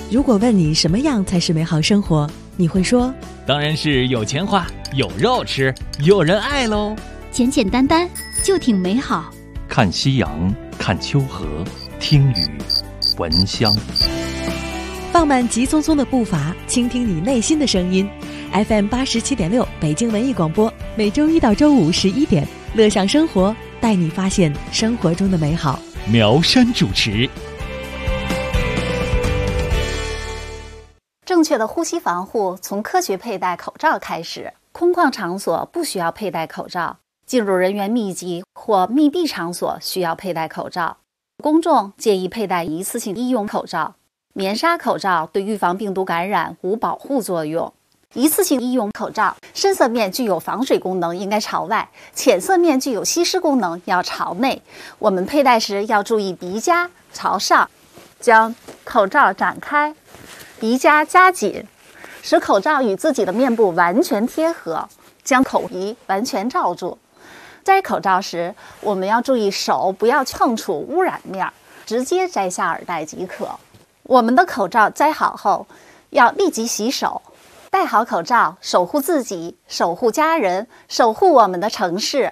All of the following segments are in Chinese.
如果问你什么样才是美好生活，你会说当然是有钱花，有肉吃，有人爱喽。 简简单单就挺美好。 看夕阳，看秋河，听雨，闻香。 放慢急匆匆的步伐，倾听你内心的声音。FM 87.6北京文艺广播，每周一到周五11点，乐享生活，带你发现生活中的美好。 苗山主持。 正确的呼吸防护从科学佩戴口罩开始。空旷场所不需要佩戴口罩，进入人员密集或密闭场所需要佩戴口罩。公众建议佩戴一次性医用口罩。棉纱口罩对预防病毒感染无保护作用。一次性医用口罩深色面具有防水功能，应该朝外；浅色面具有吸湿功能，要朝内。我们佩戴时要注意鼻夹朝上，将口罩展开，鼻夹夹紧，使口罩与自己的面部完全贴合，将口鼻完全罩住。摘口罩时，我们要注意手不要碰触污染面，直接摘下耳带即可。我们的口罩摘好后，要立即洗手。戴好口罩，守护自己，守护家人，守护我们的城市。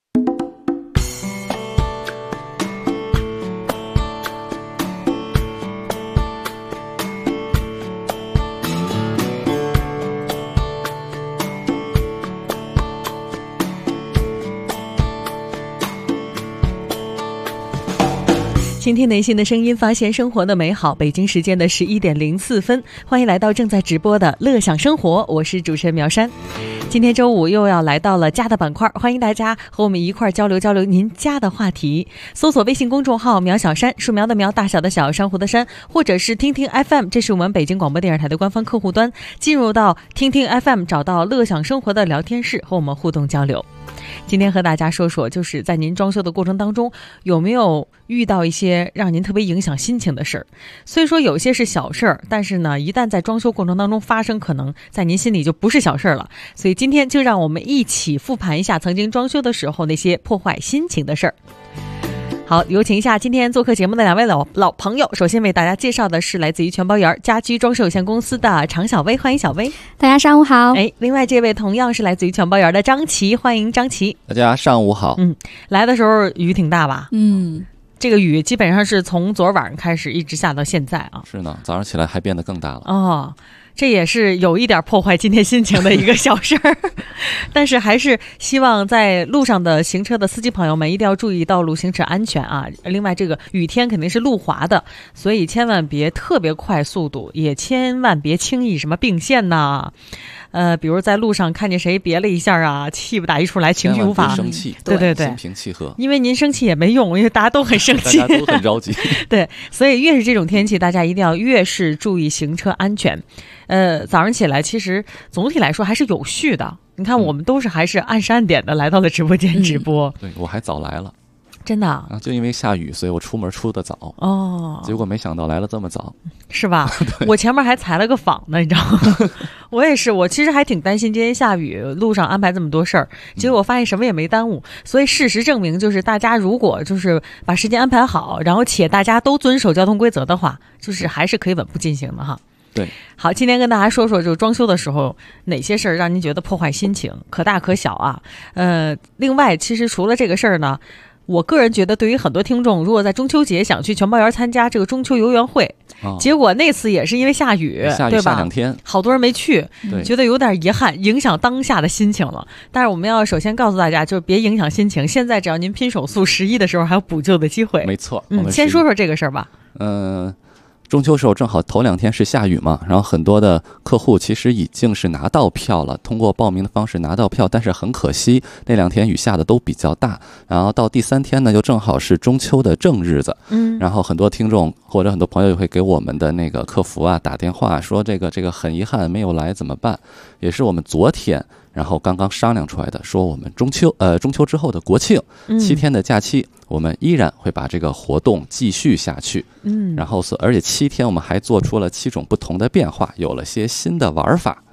倾听内心的声音，发现生活的美好。北京时间的11点04分，欢迎来到正在直播的乐享生活，我是主持人苗山。今天周五又要来到了家的板块，欢迎大家和我们一块交流交流您家的话题。搜索微信公众号苗小山，树苗的苗，大小的小，珊瑚的珊，或者是听听 FM， 这是我们北京广播电视台的官方客户端。进入到听听 FM， 找到乐享生活的聊天室，和我们互动交流。今天和大家说说，就是在您装修的过程当中，有没有遇到一些让您特别影响心情的事儿？虽说有些是小事儿，但是呢，一旦在装修过程当中发生，可能在您心里就不是小事儿了。所以今天就让我们一起复盘一下曾经装修的时候那些破坏心情的事儿。好，有请一下今天做客节目的两位老朋友。首先为大家介绍的是来自于全包园家居装饰有限公司的常小薇，欢迎小薇。 大家上午好。 另外这位同样是来自于全包园的张琪，欢迎张琪。 大家上午好。 来的时候雨挺大吧？这个雨基本上是从昨晚上开始一直下到现在啊。 是呢，早上起来还变得更大了。 哦，这也是有一点破坏今天心情的一个小事儿，但是还是希望在路上的行车的司机朋友们一定要注意道路行驶安全啊！另外，这个雨天肯定是路滑的，所以千万别特别快速度，也千万别轻易什么并线呐。比如在路上看见谁别了一下啊，气不打一处来，情绪无法生气， 对， 心平气和。 因为您生气也没用，因为大家都很生气， 大家都很着急。 对，所以越是这种天气，大家一定要越是注意行车安全。早上起来其实总体来说还是有序的。你看，我们都是还是按时按点的来到了直播间直播。 对，我还早来了。 真的啊？ 就因为下雨，所以我出门出得早。结果没想到来了这么早， 是吧？我前面还采了个访呢，你知道吗？我也是，我其实还挺担心今天下雨，路上安排这么多事儿，结果发现什么也没耽误。所以事实证明，就是大家如果就是把时间安排好，然后且大家都遵守交通规则的话，就是还是可以稳步进行的哈。 对， 好，今天跟大家说说，就装修的时候哪些事儿让您觉得破坏心情，可大可小啊。另外，其实除了这个事儿呢，我个人觉得，对于很多听众，如果在中秋节想去全包园参加这个中秋游园会，结果那次也是因为下雨，对吧？ 下2天， 好多人没去，觉得有点遗憾，影响当下的心情了。但是我们要首先告诉大家，就是别影响心情。现在只要您拼手速，11的时候还有补救的机会。 没错， 先说说这个事儿吧。 中秋时候正好头2天是下雨嘛，然后很多的客户其实已经是拿到票了，通过报名的方式拿到票，但是很可惜那2天雨下的都比较大，然后到第3天呢就正好是中秋的正日子，然后很多听众或者很多朋友也会给我们的那个客服啊打电话说这个很遗憾没有来怎么办，也是我们昨天然后刚刚商量出来的，说我们中秋之后的国庆7天的假期，我们依然会把这个活动继续下去。然后而且7天我们还做出了7种不同的变化，有了些新的玩法。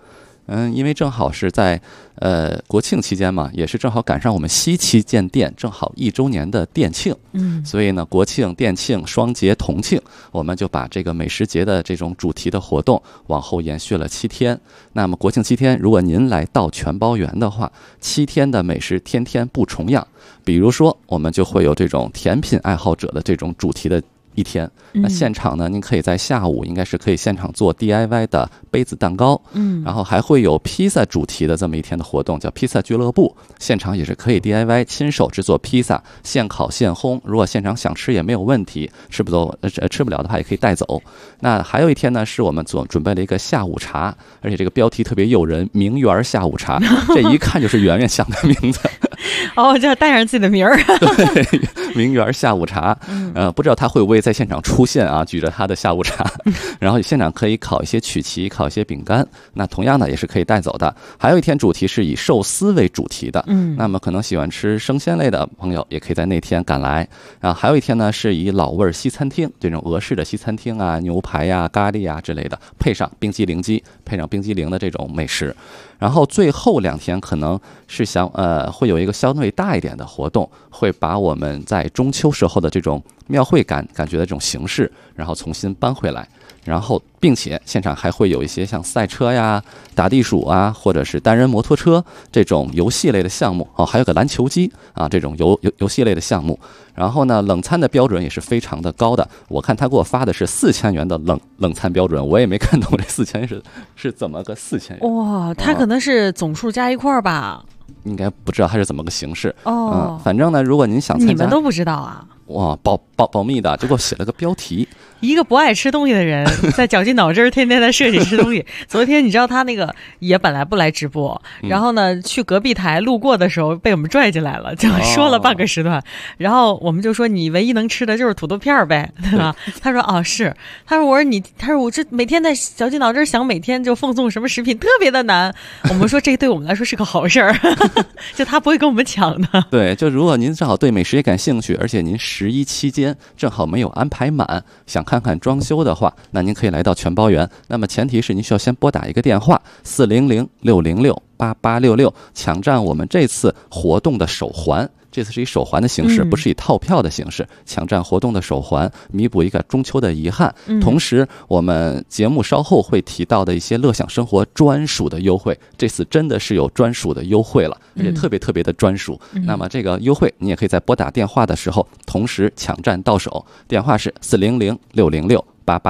因为正好是在国庆期间嘛，也是正好赶上我们西旗建店正好1周年的店庆，所以呢，国庆、店庆、双节同庆，我们就把这个美食节的这种主题的活动往后延续了7天。那么国庆7天，如果您来到全包园的话，7天的美食天天不重样。比如说，我们就会有这种甜品爱好者的这种主题的1天，那现场呢，您可以在下午应该是可以现场做 DIY 的杯子蛋糕，然后还会有披萨主题的这么1天的活动，叫披萨俱乐部，现场也是可以 DIY 亲手制作披萨，现烤现烘，如果现场想吃也没有问题，吃不了的话也可以带走。那还有1天呢，是我们准备了一个下午茶，而且这个标题特别诱人，名媛下午茶，这一看就是圆圆想的名字。 哦，就要带上自己的名儿。 对，名媛下午茶，不知道他会不会在现场出现啊？举着他的下午茶，然后现场可以烤一些曲奇，烤一些饼干，那同样的也是可以带走的。还有1天主题是以寿司为主题的，那么可能喜欢吃生鲜类的朋友也可以在那天赶来。然后还有1天呢，是以老味西餐厅，这种俄式的西餐厅啊，牛排呀、咖喱啊之类的，配上冰激凌机，配上冰激凌的这种美食。然后最后2天可能是会有一个相对大一点的活动，会把我们在中秋时候的这种庙会感觉的这种形式，然后重新搬回来。然后并且现场还会有一些像赛车呀、打地鼠啊，或者是单人摩托车这种游戏类的项目，还有个篮球机啊，这种游戏类的项目。然后呢，冷餐的标准也是非常的高的，我看他给我发的是4000元的冷餐标准，我也没看懂这4000是怎么个4000元。 哇，他可能是总数加一块吧？ 应该不知道它是怎么个形式。反正呢，如果您想参加， 你们都不知道啊？ 哇，保密的，就给我写了个标题。 一个不爱吃东西的人，在绞尽脑汁天天在设计吃东西。昨天你知道他那个也本来不来直播，然后呢去隔壁台路过的时候被我们拽进来了，就说了半个时段。然后我们就说你唯一能吃的就是土豆片呗，对吧？他说是，他说我这每天在绞尽脑汁想每天就奉送什么食品特别的难。我们说这对我们来说是个好事儿，就他不会跟我们抢的。 对，就如果您正好对美食也感兴趣，而且您11期间正好没有安排满，想看看装修的话，那您可以来到全包园。那么前提是您需要先拨打一个电话400-606-8866，抢占我们这次活动的手环。这次是以手环的形式，不是以套票的形式，抢占活动的手环，弥补一个中秋的遗憾。同时我们节目稍后会提到的一些乐享生活专属的优惠，这次真的是有专属的优惠了，而且特别的专属。那么这个优惠你也可以在拨打电话的时候同时抢占到手，电话是400-606-8866。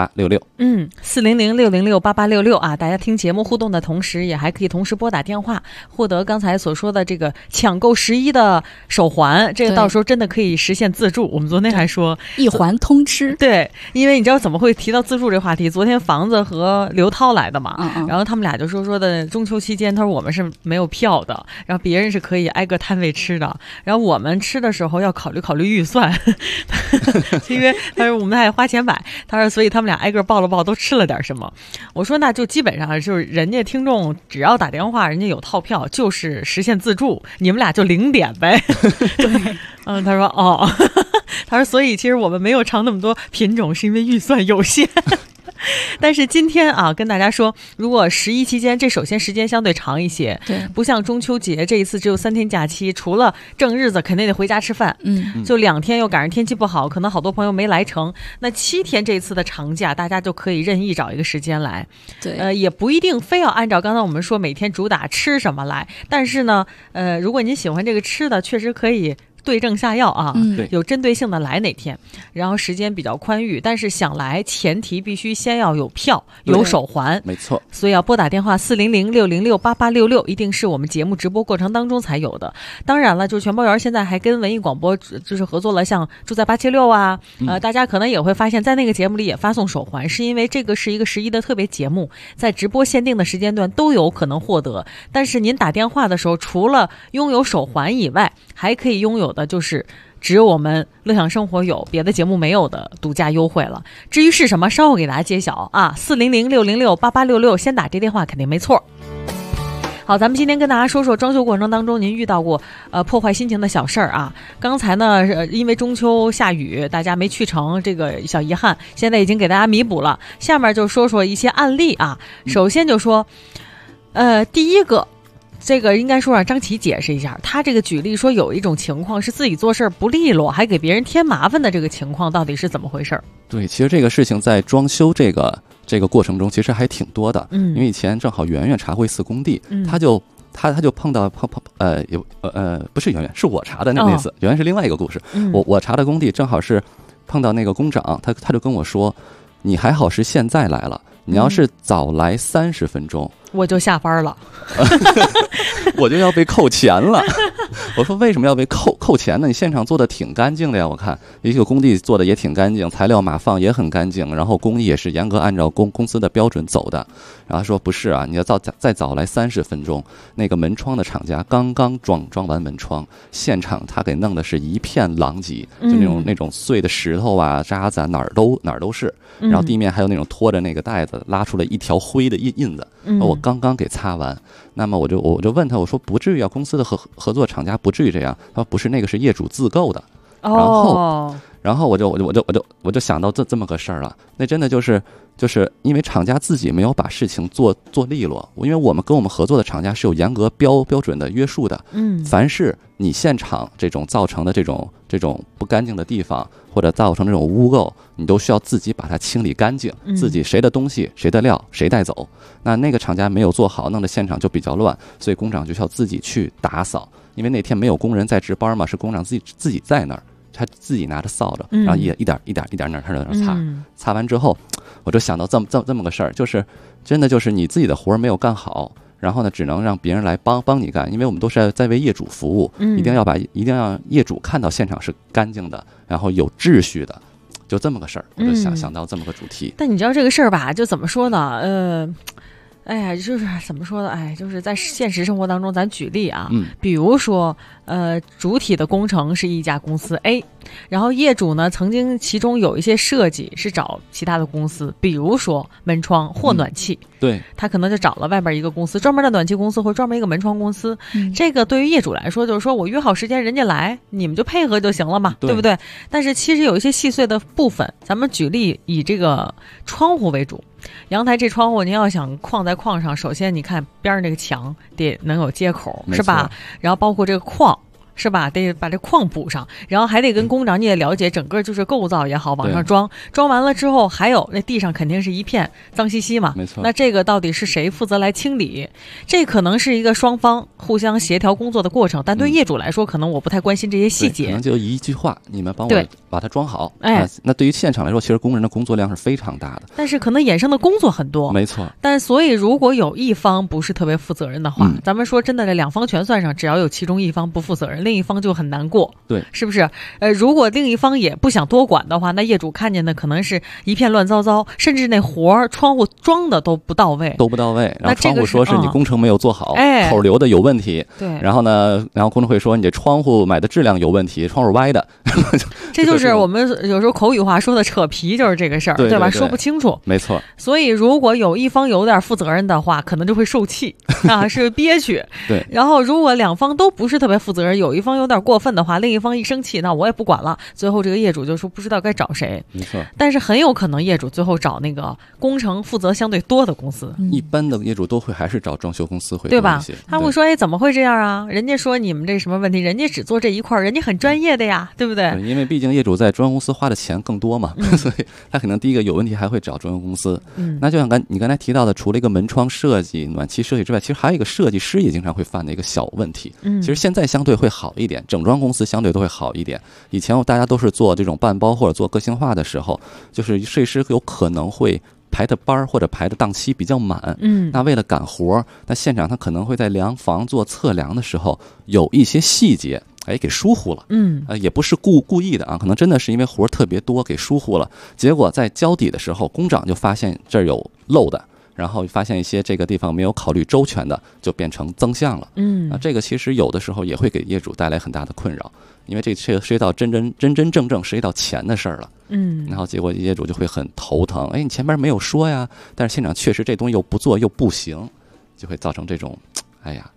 400-606-8866啊！大家听节目互动的同时，也还可以同时拨打电话，获得刚才所说的这个抢购11的手环，这个到时候真的可以实现自助。我们昨天还说一环通吃， 对，因为你知道怎么会提到自助这个话题？昨天房子和刘涛来的嘛，然后他们俩就说的中秋期间，他说我们是没有票的，然后别人是可以挨个摊位吃的，然后我们吃的时候要考虑预算，因为他说我们还花钱买，他说所以他们俩挨个报了报都吃了点什么。我说那就基本上就是人家听众只要打电话，人家有套票就是实现自助，你们俩就0点呗。 对， 他说他说所以其实我们没有尝那么多品种，是因为预算有限。但是今天啊，跟大家说，如果11期间，这首先时间相对长一些， 对， 不像中秋节这一次只有3天假期，除了正日子肯定得回家吃饭，就2天又赶上天气不好，可能好多朋友没来成，那7天这次的长假，大家就可以任意找一个时间来， 对， 也不一定非要按照刚才我们说每天主打吃什么来，但是呢，如果您喜欢这个吃的，确实可以对症下药啊，有针对性的来哪天，然后时间比较宽裕，但是想来前提必须先要有票有手环， 没错， 所以要拨打电话400-606-8866，一定是我们节目直播过程当中才有的。当然了，就是全包园现在还跟文艺广播就是合作了，像住在876啊，大家可能也会发现在那个节目里也发送手环，是因为这个是一个11的特别节目，在直播限定的时间段都有可能获得，但是您打电话的时候除了拥有手环以外，还可以拥有的就是只有我们乐享生活有，别的节目没有的独家优惠了。至于是什么，稍后给大家揭晓啊。400-606-8866，先打这电话肯定没错。好，咱们今天跟大家说说装修过程当中您遇到过破坏心情的小事儿啊。刚才呢，因为中秋下雨，大家没去成，这个小遗憾，现在已经给大家弥补了。下面就说说一些案例啊。首先就说第一个。这个应该说让张琪解释一下，他这个举例说有一种情况是自己做事不利落，还给别人添麻烦的这个情况到底是怎么回事？ 对，其实这个事情在装修这个过程中其实还挺多的，因为以前正好圆圆查过一次工地，他就碰到不是圆圆，是我查的那次，圆圆是另外一个故事，我查的工地正好是碰到那个工长，他就跟我说，你还好是现在来了，你要是早来30分钟。 我就下班了， 我就要被扣钱了。我说为什么要被扣钱呢？你现场做的挺干净的呀，我看一个工地做的也挺干净，材料码放也很干净，然后工艺也是严格按照公司的标准走的。然后说不是啊，你要再早来30分钟，那个门窗的厂家刚刚装完门窗，现场他给弄的是一片狼藉，就那种碎的石头啊、渣子啊，哪儿都是。然后地面还有那种拖着那个袋子拉出来一条灰的印子，我刚刚给擦完。那么我就问他，我说不至于啊，公司的合作厂家不至于这样。他说不是，那个是业主自购的。然后我就想到这么个事儿了。那真的就是因为厂家自己没有把事情做利落，因为我们跟我们合作的厂家是有严格标准的约束的。凡是你现场这种造成的这种不干净的地方，或者造成这种污垢，你都需要自己把它清理干净，自己谁的东西谁的料谁带走。那个厂家没有做好，弄得现场就比较乱，所以工长就需要自己去打扫。因为那天没有工人在值班嘛，是工长自己在那儿，他自己拿着扫帚，然后一点那他在那擦完之后，我就想到这么个事儿，就是真的就是你自己的活没有干好，然后呢只能让别人来帮你干，因为我们都是在为业主服务，一定要让业主看到现场是干净的，然后有秩序的，就这么个事儿，我就想到这么个主题。 但你知道这个事儿吧，就怎么说呢？哎呀，就是怎么说呢？哎，就是在现实生活当中，咱举例啊，比如说，主体的工程是一家公司 A， 然后业主呢曾经其中有一些设计是找其他的公司，比如说门窗或暖气， 对， 他可能就找了外边一个公司，专门的暖气公司或者专门一个门窗公司。这个对于业主来说，就是说我约好时间人家来，你们就配合就行了嘛，对不对？但是其实有一些细碎的部分，咱们举例以这个窗户为主。阳台这窗户您要想框在框上，首先你看边上这个墙得能有接口，是吧？然后包括这个框，是吧？得把这框补上，然后还得跟工长你也了解整个就是构造也好，往上装完了之后，还有那地上肯定是一片脏兮兮嘛， 没错。 那这个到底是谁负责来清理？这可能是一个双方互相协调工作的过程，但对业主来说，可能我不太关心这些细节， 可能就一句话，你们帮我把它装好。那对于现场来说，其实工人的工作量是非常大的， 但是可能衍生的工作很多， 没错。 但所以如果有一方不是特别负责任的话，咱们说真的，这两方全算上，只要有其中一方不负责任，另一方就很难过， 对， 是不是？如果另一方也不想多管的话，那业主看见的可能是一片乱糟糟，甚至那窗户装的都不到位。 然后窗户说是你工程没有做好，口留的有问题。 对， 然后工程会说你这窗户买的质量有问题，窗户歪的。 这就是我们有时候口语化说的扯皮，就是这个事儿，对吧？说不清楚， 没错。 所以如果有一方有点负责任的话，可能就会受气啊，是憋屈。 对。 然后如果两方都不是特别负责任，有一方有点过分的话，另一方一生气，那我也不管了。最后这个业主就说不知道该找谁， 没错。 但是很有可能业主最后找那个工程负责相对多的公司。 一般的业主都会还是找装修公司会多一些， 对吧？他会说，哎，怎么会这样啊？人家说你们这什么问题？人家只做这一块，人家很专业的呀，对不对？ 对，因为毕竟业主在装修公司花的钱更多嘛，所以他可能第一个有问题还会找装修公司。那就像你刚才提到的，除了一个门窗设计、暖气设计之外，其实还有一个设计师也经常会犯的一个小问题。其实现在相对会好一点，整装公司相对都会好一点。以前大家都是做这种半包或者做个性化的时候，就是设计师有可能会排的班或者排的档期比较满，那为了赶活，那现场他可能会在量房做测量的时候有一些细节，给疏忽了，也不是故意的啊，可能真的是因为活特别多给疏忽了，结果在交底的时候，工长就发现这儿有漏的。然后发现一些这个地方没有考虑周全的，就变成增项了。这个其实有的时候也会给业主带来很大的困扰，因为这涉及到真正涉及到钱的事儿了。然后结果业主就会很头疼。你前面没有说呀，但是现场确实这东西又不做又不行，就会造成这种，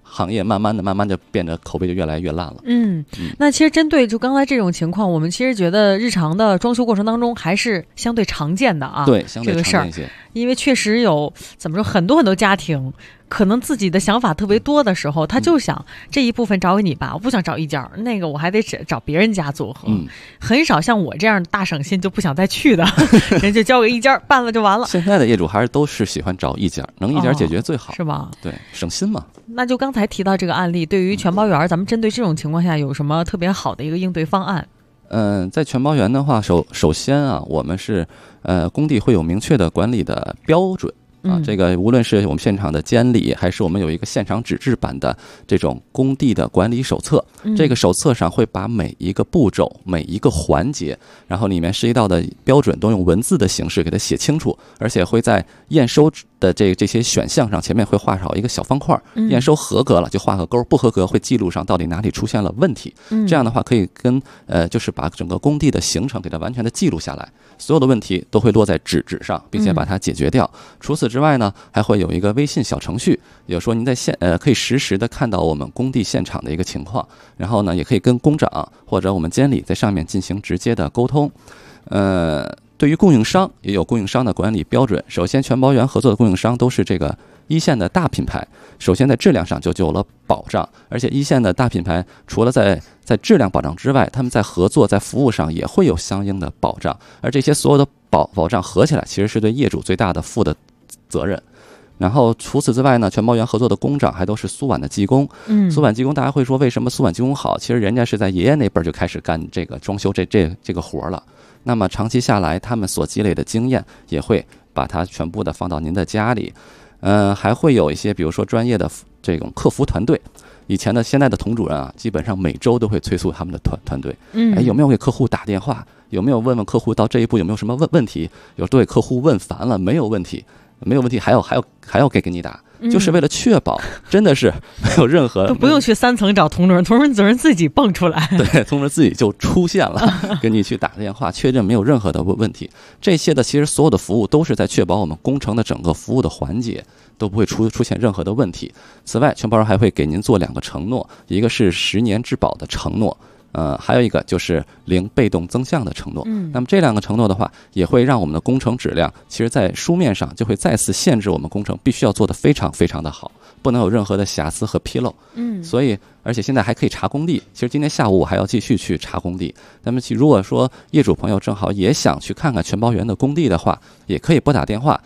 行业慢慢的变得口碑就越来越烂了。 那其实针对就刚才这种情况，我们其实觉得日常的装修过程当中还是相对常见的啊。 对，相对常见一些。 因为确实有怎么说，很多家庭可能自己的想法特别多的时候，他就想这一部分找给你吧，我不想找一家，那个我还得找别人家做合。很少像我这样大省心就不想再去的，人就交给一家办了就完了。 现在的业主还是都是喜欢找一家，能一家解决最好， 是吧？ 对，省心嘛。 那就刚才提到这个案例，对于全包园，咱们针对这种情况下有什么特别好的一个应对方案？ 在全包园的话，首先啊，我们是工地会有明确的管理的标准。这个无论是我们现场的监理，还是我们有一个现场纸质版的这种工地的管理手册，这个手册上会把每一个步骤、每一个环节，然后里面涉及到的标准都用文字的形式给它写清楚，而且会在验收的这些选项上前面会画上一个小方块，验收合格了就画个勾，不合格会记录上到底哪里出现了问题。这样的话可以跟就是把整个工地的行程给它完全的记录下来，所有的问题都会落在纸上，并且把它解决掉。除此之外呢，还会有一个微信小程序，也就是说您在可以实时的看到我们工地现场的一个情况，然后呢也可以跟工长或者我们监理在上面进行直接的沟通。对于供应商也有供应商的管理标准，首先全包园合作的供应商都是这个一线的大品牌，首先在质量上就有了保障，而且一线的大品牌除了在质量保障之外，他们在合作在服务上也会有相应的保障，而这些所有的保障合起来其实是对业主最大的负的责任。然后除此之外呢，全包园合作的工长还都是苏皖的技工。苏皖技工大家会说为什么苏皖技工好？其实人家是在爷爷那辈就开始干这个装修这个活了。那么长期下来，他们所积累的经验也会把它全部的放到您的家里。还会有一些比如说专业的这种客服团队。现在的童主任啊，基本上每周都会催促他们的团队，有没有给客户打电话？有没有问客户到这一步有没有什么问题？有都给客户问烦了，没有问题，还要给你打，就是为了确保真的是没有任何都不用去3层找童主任，童主任自己蹦出来， 对，童主任自己就出现了，给你去打电话确认没有任何的问题。这些的其实所有的服务都是在确保我们工程的整个服务的环节都不会出现任何的问题。此外，全包人还会给您做2个承诺，一个是10年质保的承诺。还有一个就是零被动增项的承诺。那么这2个承诺的话，也会让我们的工程质量，其实在书面上就会再次限制我们工程必须要做得非常非常的好，不能有任何的瑕疵和纰漏。所以而且现在还可以查工地，其实今天下午我还要继续去查工地。那么如果说业主朋友正好也想去看看全包园的工地的话，也可以拨打电话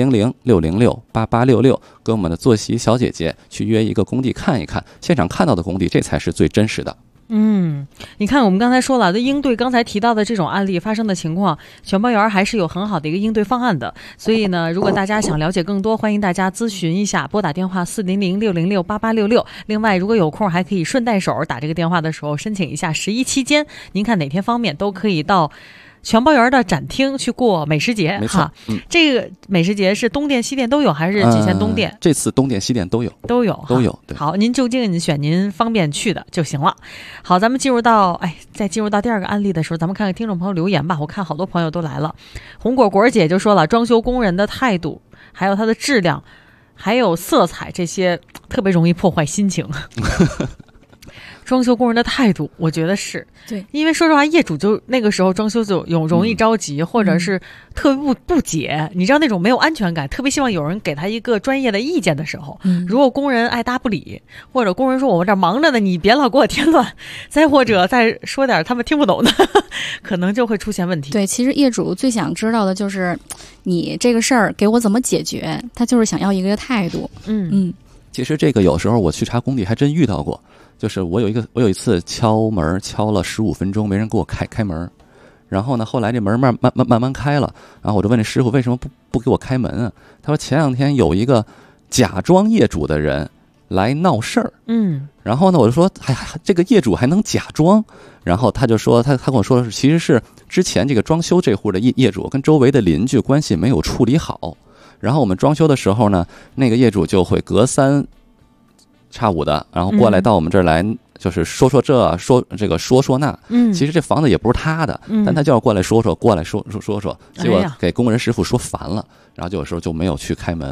400-606-8866，跟我们的坐席小姐姐去约一个工地看一看，现场看到的工地，这才是最真实的。 你看我们刚才说了，应对刚才提到的这种案例发生的情况，全包园还是有很好的一个应对方案的。所以呢，如果大家想了解更多，欢迎大家咨询一下，拨打电话400-606-8866。另外，如果有空还可以顺带手打这个电话的时候申请一下11期间，您看哪天方便都可以到全包园的展厅去过美食节。 没错， 这个美食节是东店西店都有，还是仅限东店？ 这次东店西店都有。对。 好，您就近选您方便去的就行了。好，咱们再进入到第2个案例的时候，咱们看看听众朋友留言吧。我看好多朋友都来了。红果姐就说了，装修工人的态度，还有它的质量，还有色彩，这些特别容易破坏心情。装修工人的态度，我觉得是对， 因为说实话，业主就那个时候装修就容易着急，或者是特别不解，你知道那种没有安全感，特别希望有人给他一个专业的意见的时候，如果工人爱搭不理，或者工人说我这忙着呢，你别老给我添乱，再或者再说点他们听不懂的，可能就会出现问题。 对，其实业主最想知道的就是你这个事儿给我怎么解决，他就是想要一个态度。 其实这个有时候我去查工地还真遇到过。就是我有一次敲门敲了15分钟，没人给我开门，然后呢，后来这门慢慢开了，然后我就问这师傅为什么不给我开门啊？他说前2天有一个假装业主的人来闹事儿，然后呢，我就说，哎呀，这个业主还能假装？然后他就说，他跟我说的是，其实是之前这个装修这户的业主跟周围的邻居关系没有处理好，然后我们装修的时候呢，那个业主就会隔3差5的，然后过来到我们这儿来，就是说这说那。其实这房子也不是他的，但他就要过来说，结果给工人师傅说烦了，然后就有时候就没有去开门。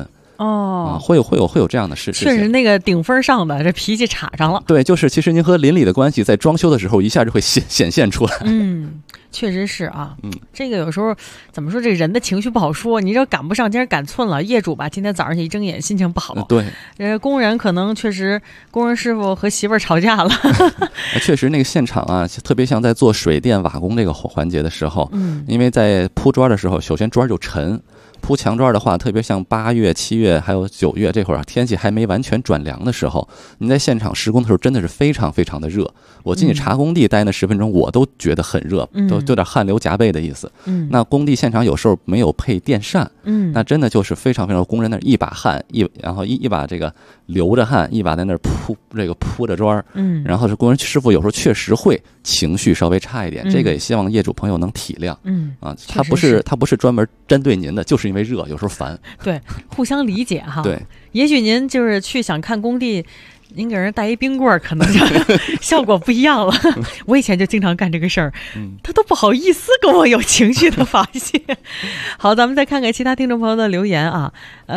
会有这样的事情。 确实，那个顶分上的这脾气插上了。 对，就是其实您和邻里的关系在装修的时候一下就会显现出来。 确实是啊。这个有时候怎么说，这人的情绪不好说。你这赶不上，今儿赶寸了，业主吧，今天早上一睁眼心情不好。 对， 工人可能确实，工人师傅和媳妇儿吵架了。 确实，那个现场啊，特别像在做水电瓦工这个环节的时候，因为在铺砖的时候，首先砖就沉。铺墙砖的话，特别像8月、7月还有9月这会儿天气还没完全转凉的时候，您在现场施工的时候真的是非常非常的热。我进去查工地待那10分钟，我都觉得很热，都有点汗流浃背的意思。那工地现场有时候没有配电扇，那真的就是非常非常，工人那一把汗然后一把这个流着汗，一把在那铺着砖，然后这工人师傅有时候确实会情绪稍微差一点，这个也希望业主朋友能体谅。他不是专门针对您的，就是因为热，有时候烦。对， 互相理解哈。 对， 也许您就是去想看工地，您给人带一冰棍儿，可能就效果不一样了。我以前就经常干这个事儿，他都不好意思跟我有情绪的发泄。好，咱们再看看其他听众朋友的留言啊。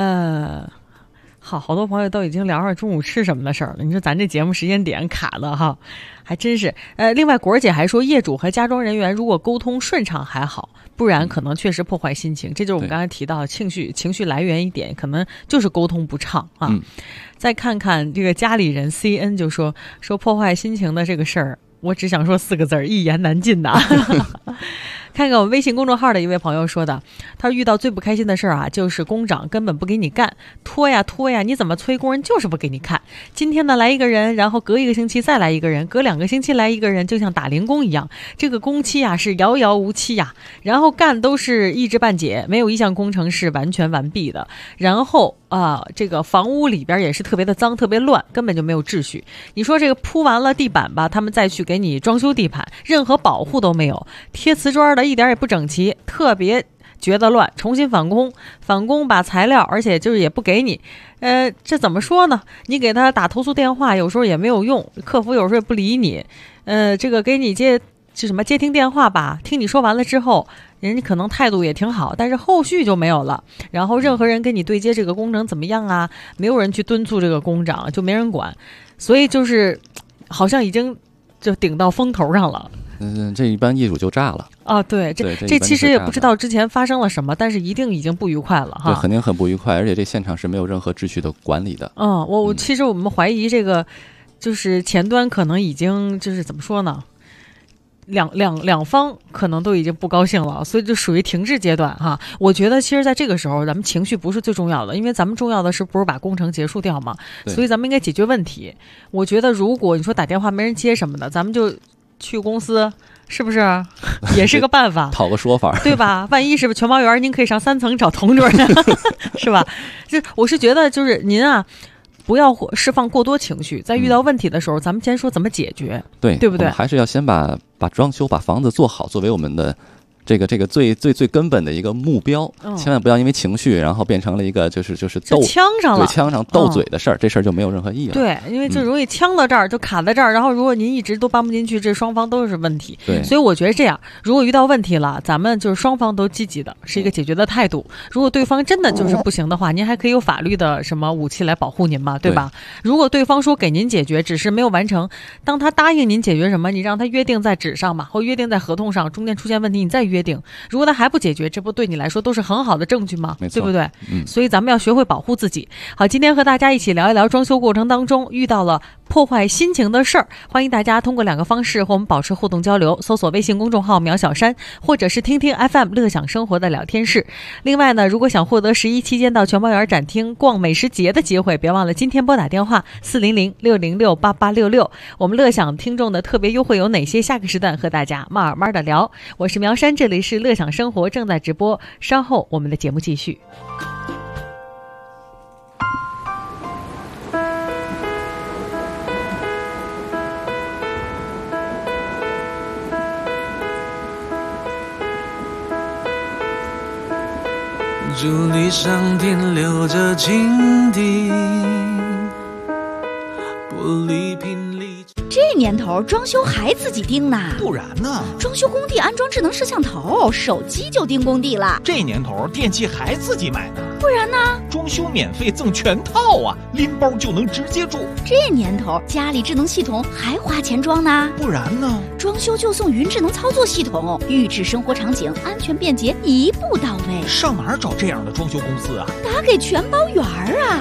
好多朋友都已经聊上中午吃什么的事儿了。你说咱这节目时间点卡的哈，还真是。另外果儿姐还说，业主和家装人员如果沟通顺畅还好，不然可能确实破坏心情。这就是我们刚才提到的情绪来源一点，可能就是沟通不畅啊。再看看这个家里人 CN 就说破坏心情的这个事儿，我只想说4个字儿，一言难尽呐。看看我们微信公众号的一位朋友说的，他遇到最不开心的事儿啊，就是工长根本不给你干，拖呀，你怎么催工人就是不给你看。今天呢来一个人，然后隔1个星期再来一个人，隔2个星期来一个人，就像打零工一样。这个工期啊是遥遥无期呀，然后干都是一知半解，没有一项工程是完全完毕的。然后这个房屋里边也是特别的脏，特别乱，根本就没有秩序。你说这个铺完了地板吧，他们再去给你装修地板，任何保护都没有，贴瓷砖的一点也不整齐，特别觉得乱。重新返工把材料，而且就是也不给你。这怎么说呢？你给他打投诉电话，有时候也没有用，客服有时候也不理你。这个给你接听电话吧，听你说完了之后，人家可能态度也挺好，但是后续就没有了。然后任何人跟你对接这个工程怎么样啊，没有人去敦促这个工长，就没人管。所以就是好像已经就顶到风头上了。 这一般业主就炸了啊！对，这其实也不知道之前发生了什么，但是一定已经不愉快了哈。 对，肯定很不愉快，而且这现场是没有任何秩序的管理的。 其实我们怀疑这个就是前端可能已经就是怎么说呢？两方可能都已经不高兴了，所以就属于停滞阶段哈。我觉得其实在这个时候咱们情绪不是最重要的，因为咱们重要的是不是把工程结束掉嘛，所以咱们应该解决问题。我觉得如果你说打电话没人接什么的，咱们就去公司，是不是也是个办法？ 讨个说法， 对吧？万一是不是全包员，您可以上3层找同桌是吧？我是觉得就是您啊，不要释放过多情绪，在遇到问题的时候，咱们先说怎么解决，对不对？ 还是要先把装修、把房子做好，作为我们的这个最根本的一个目标。千万不要因为情绪，然后变成了一个就是呛上了， 对，呛上斗嘴的事儿，这事儿就没有任何意义了。 对，因为就容易呛到这儿，就卡在这儿，然后如果您一直都搬不进去，这双方都是问题。 对， 所以我觉得这样，如果遇到问题了，咱们就是双方都积极的，是一个解决的态度。如果对方真的就是不行的话，您还可以有法律的什么武器来保护您嘛，对吧？如果对方说给您解决，只是没有完成，当他答应您解决什么，你让他约定在纸上嘛，或约定在合同上，中间出现问题你再约定。如果他还不解决，这不对你来说都是很好的证据吗？对不对？所以咱们要学会保护自己。好，今天和大家一起聊一聊装修过程当中遇到了破坏心情的事儿。欢迎大家通过2个方式和我们保持互动交流，搜索微信公众号苗小山，或者是听听 FM 乐享生活的聊天室。另外呢，如果想获得11期间到全包园展厅逛美食节的机会，别忘了今天拨打电话400-606-8866。我们乐享听众的特别优惠有哪些？下个时段和大家慢慢的聊。我是苗山，这里是乐享生活正在直播，稍后我们的节目继续。 祝你上天留着情敌，玻璃瓶里。 这年头装修还自己盯呢？ 不然呢？ 装修工地安装智能摄像头，手机就盯工地了。 这年头电器还自己买呢？ 不然呢？ 中装修免费赠全套啊，拎包就能直接住。 这年头家里智能系统还花钱装呢？ 不然呢？ 装修就送云智能操作系统，预制生活场景，安全便捷，一步到位。 上哪儿找这样的装修公司啊？ 打给全包圆儿啊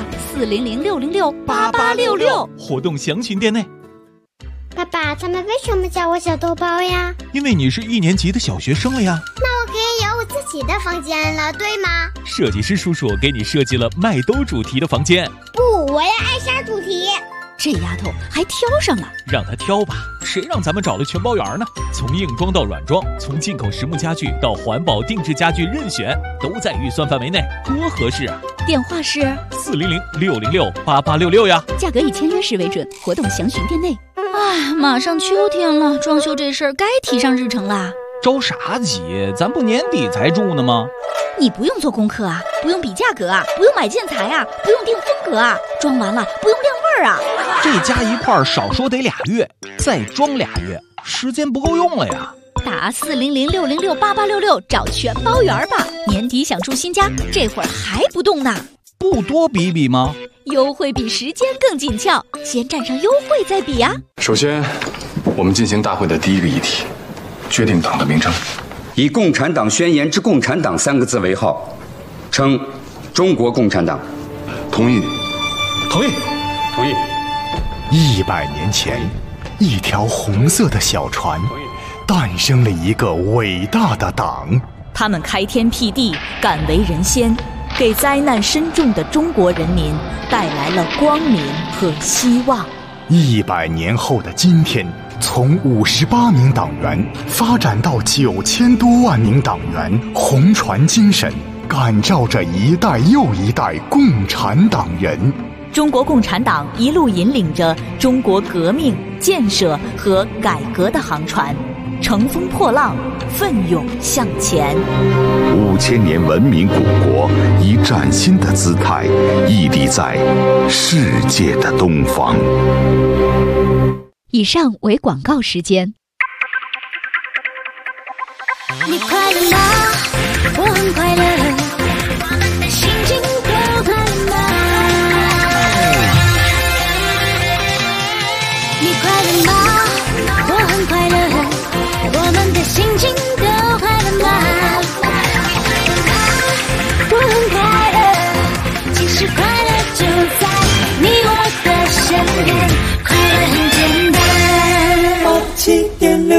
，400-606-8866， 活动详询店内。 爸爸，他们为什么叫我小豆包呀？ 因为你是1年级的小学生了呀。 那我可以有我自己的房间了，对吗？ 设计师叔叔给你设计了麦兜主题的房间。 不，我要艾莎主题。 这丫头还挑上了， 让她挑吧，谁让咱们找了全包圆呢？从硬装到软装，从进口实木家具到环保定制家具，任选，都在预算范围内，多合适啊！ 电话是 400-606-8866呀。 价格以签约时为准，活动详询店内。马上秋天了，装修这事儿该提上日程啦。 着啥急？咱不年底才住呢吗？ 你不用做功课啊，不用比价格啊，不用买建材啊，不用定风格啊，装完了不用晾味儿啊。 这加一块少说得2月，再装2月，时间不够用了呀。 打400-606-8866找全包圆吧，年底想住新家，这会儿还不动呢？ 不多比比吗？ 优惠比时间更紧俏，先占上优惠再比呀。 首先，我们进行大会的第一个议题，决定党的名称， 以《共产党宣言》之“共产党”3个字为号，称中国共产党。 同意。 同意。同意。 100年前，一条红色的小船，诞生了一个伟大的党。 他们开天辟地，敢为人先，给灾难深重的中国人民带来了光明和希望。 100年后的今天，从58名党员发展到9000多万名党员，红船精神感召着一代又一代共产党人。 中国共产党一路引领着中国革命、建设和改革的航船，乘风破浪，奋勇向前。 5000年文明古国以崭新的姿态屹立在世界的东方。 以上为广告时间。 你快乐吗？我很快乐，我们的心情都快乐吗？你快乐吗？我很快乐，我们的心情都快乐吗？我很快乐，其实快乐就在你我的身边，快乐很简单。87.6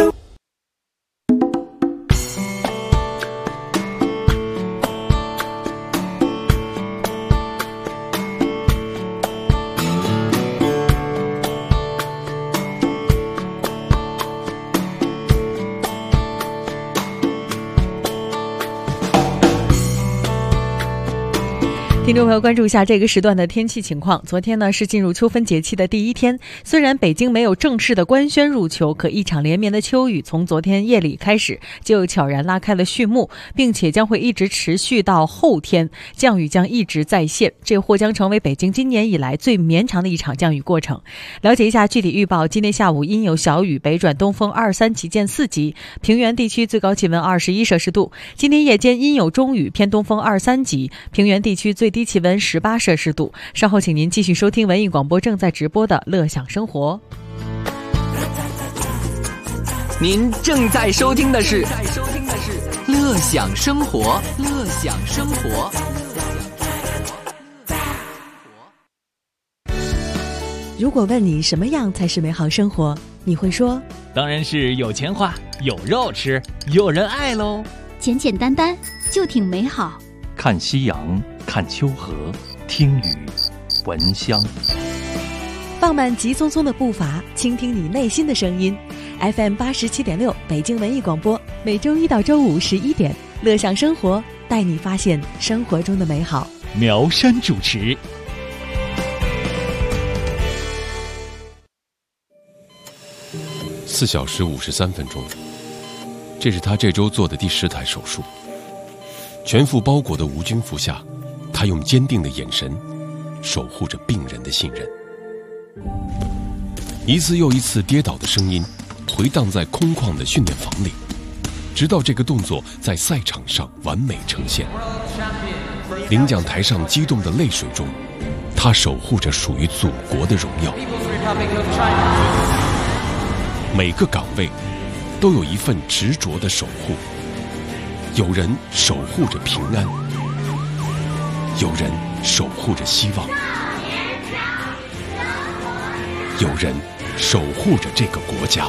听众朋友，关注一下这个时段的天气情况。昨天呢是进入秋分节气的第一天，虽然北京没有正式的官宣入秋，可一场连绵的秋雨从昨天夜里开始就悄然拉开了序幕，并且将会一直持续到后天，降雨将一直在线，这或将成为北京今年以来最绵长的一场降雨过程。了解一下具体预报，今天下午阴有小雨，北转东风2、3级见4级，平原地区最高气温21摄氏度。今天夜间阴有中雨，偏东风2、3级，平原地区最低气温18摄氏度。稍后请您继续收听文艺广播正在直播的乐享生活。 您正在收听的是乐享生活，乐享生活。 如果问你什么样才是美好生活，你会说当然是有钱花，有肉吃，有人爱喽。 简简单单就挺美好。 看夕阳，看秋荷，听雨，闻香。 放慢急匆匆的步伐，倾听你内心的声音。FM 87.6北京文艺广播，每周一到周五11点，乐享生活，带你发现生活中的美好。 苗山主持。 4小时53分钟，这是他这周做的第10台手术。全副包裹的无菌服下，他用坚定的眼神守护着病人的信任。一次又一次跌倒的声音回荡在空旷的训练房里，直到这个动作在赛场上完美呈现。 领奖台上激动的泪水中，他守护着属于祖国的荣耀。每个岗位都有一份执着的守护，有人守护着平安，有人守护着希望，有人守护着这个国家。